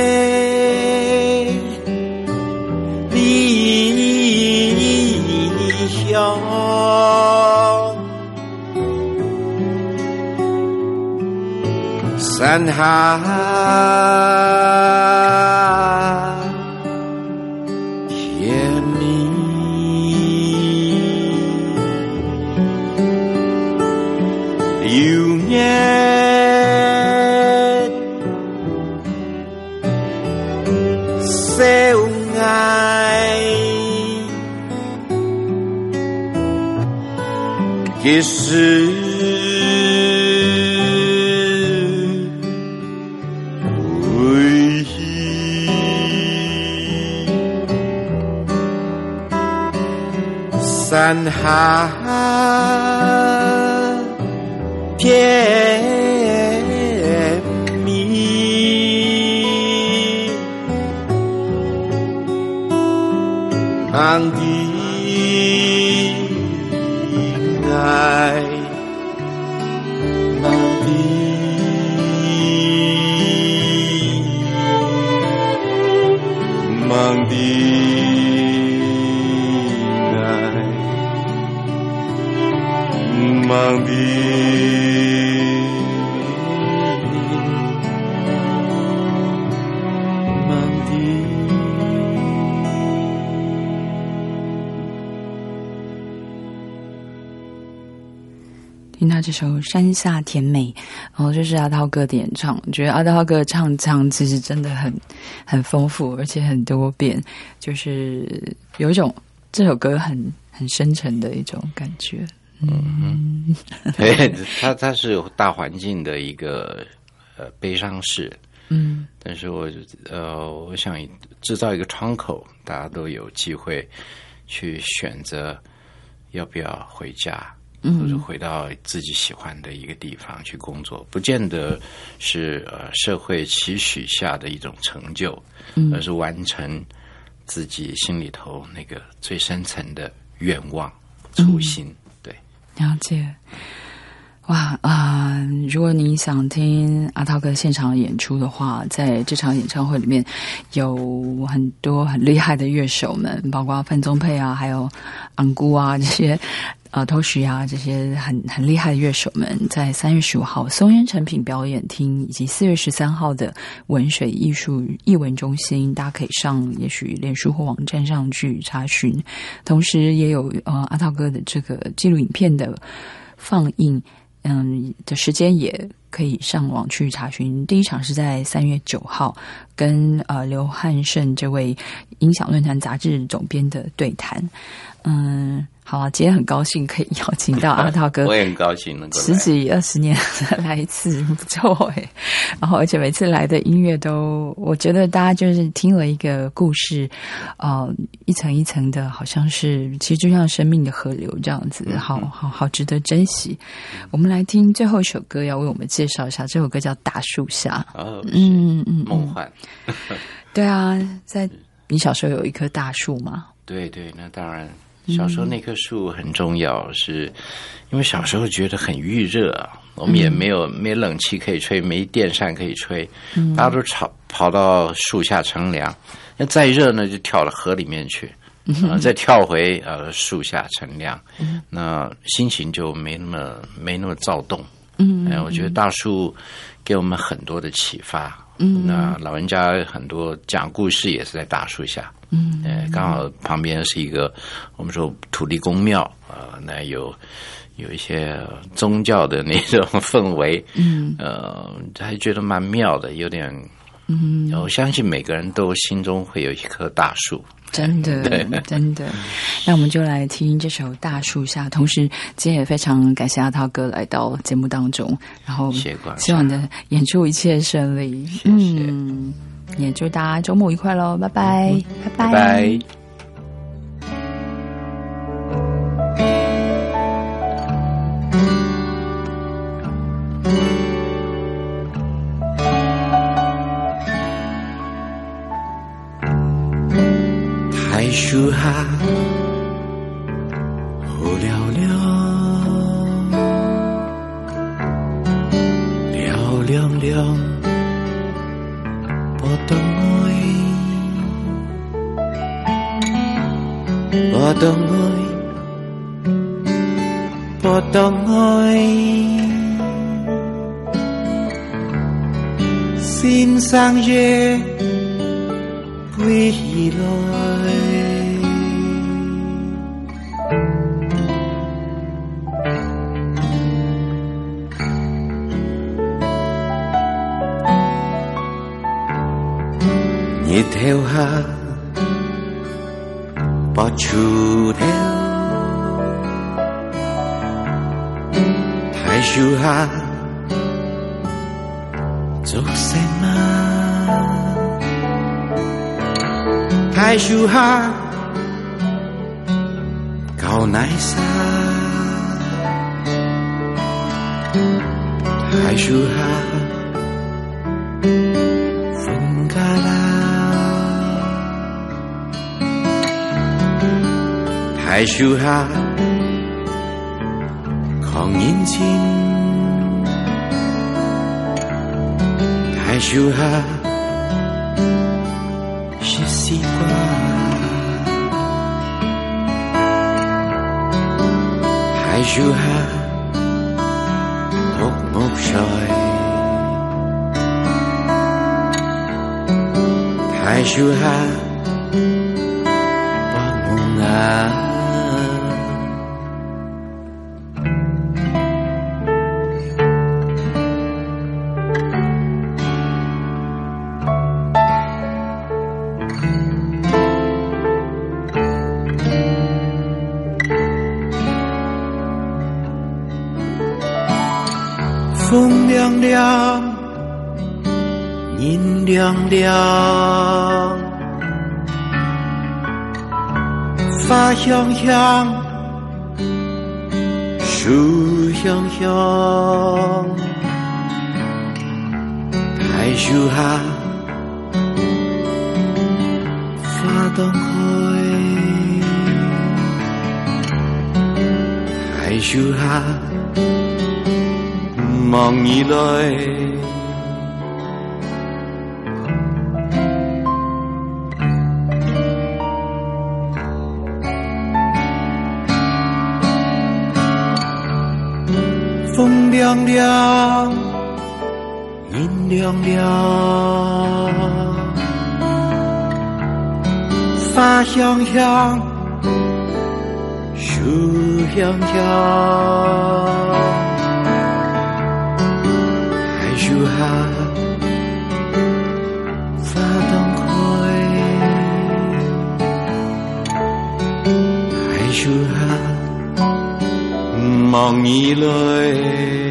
理想，山下也是回忆，山下甜蜜，昂的爱，梦的梦的爱，梦的梦的。 听到这首《山下甜美》，然后就是阿涛哥的演唱，我觉得阿涛哥的唱腔其实真的很很丰富，而且很多变，就是有一种这首歌很很深沉的一种感觉。 嗯，对，它它是大环境的一个呃悲伤事，嗯，但是我呃我想制造一个窗口，大家都有机会去选择要不要回家。或者回到自己喜欢的一个地方去工作，不见得是呃社会期许下的一种成就，而是完成自己心里头那个最深层的愿望、初心。嗯、对， 了解。哇啊、呃！如果你想听阿涛哥现场演出的话，在这场演唱会里面有很多很厉害的乐手们，包括范宗沛啊，还有昂姑啊这些。呃，偷徐啊，这些很很厉害的乐手们，在三月十五号松烟成品表演厅，以及四月十三号的文水艺术艺文中心，大家可以上也许脸书或网站上去查询。同时，也有呃阿涛哥的这个纪录影片的放映，嗯的时间也可以上网去查询。第一场是在三月九号，跟呃刘汉胜这位音响论坛杂志总编的对谈。嗯，好啊，今天很高兴可以邀请到阿涛哥， 我也很高兴能够十几二十年来一次，不错哎。然后而且每次来的音乐都，我觉得大家就是听了一个故事，呃，一层一层的，好像是其实就像生命的河流这样子，好好好值得珍惜。我们来听最后一首歌，要为我们介绍一下，这首歌叫《大树下》。 哦，嗯嗯，梦幻。 对啊，在你小时候有一棵大树吗？ 对对，那当然，小时候那棵树很重要，嗯、是因为小时候觉得很预热啊，我们也没有、嗯、没冷气可以吹，没电扇可以吹，嗯、大家都跑跑到树下乘凉。那再热呢，就跳到河里面去，啊、呃，再跳回呃树下乘凉，嗯、那心情就没那么没那么躁动。嗯，哎、呃，我觉得大树给我们很多的启发。嗯，那老人家很多讲故事也是在大树下。嗯，呃，刚好旁边是一个我们说土地公庙啊、呃，那有有一些宗教的那种氛围。嗯，呃，还觉得蛮妙的，有点。嗯，我相信每个人都心中会有一棵大树。 真的，真的。那我们就来听这首《大树下》，同时今天也非常感谢阿涛哥来到节目当中，然后希望你的演出一切顺利。 谢谢， 嗯，也祝大家周末愉快喽，拜拜，嗯、拜拜。 拜拜。树下好了了，了了了，不等愛，不等愛，不等愛，先生夜歸來。日頭下不出頭，大樹下做什麼？大樹下搞奶茶，大樹下分家啦。大樹下狂引擎，大樹下是西瓜，大樹下綠木材，大樹下白夢啊。风凉凉，阴凉凉，花香香，树香香，大樹下花燈開，大樹下望而來，風涼涼，陰涼涼，花香香，樹香香。樹下花燈開，大樹下望而來。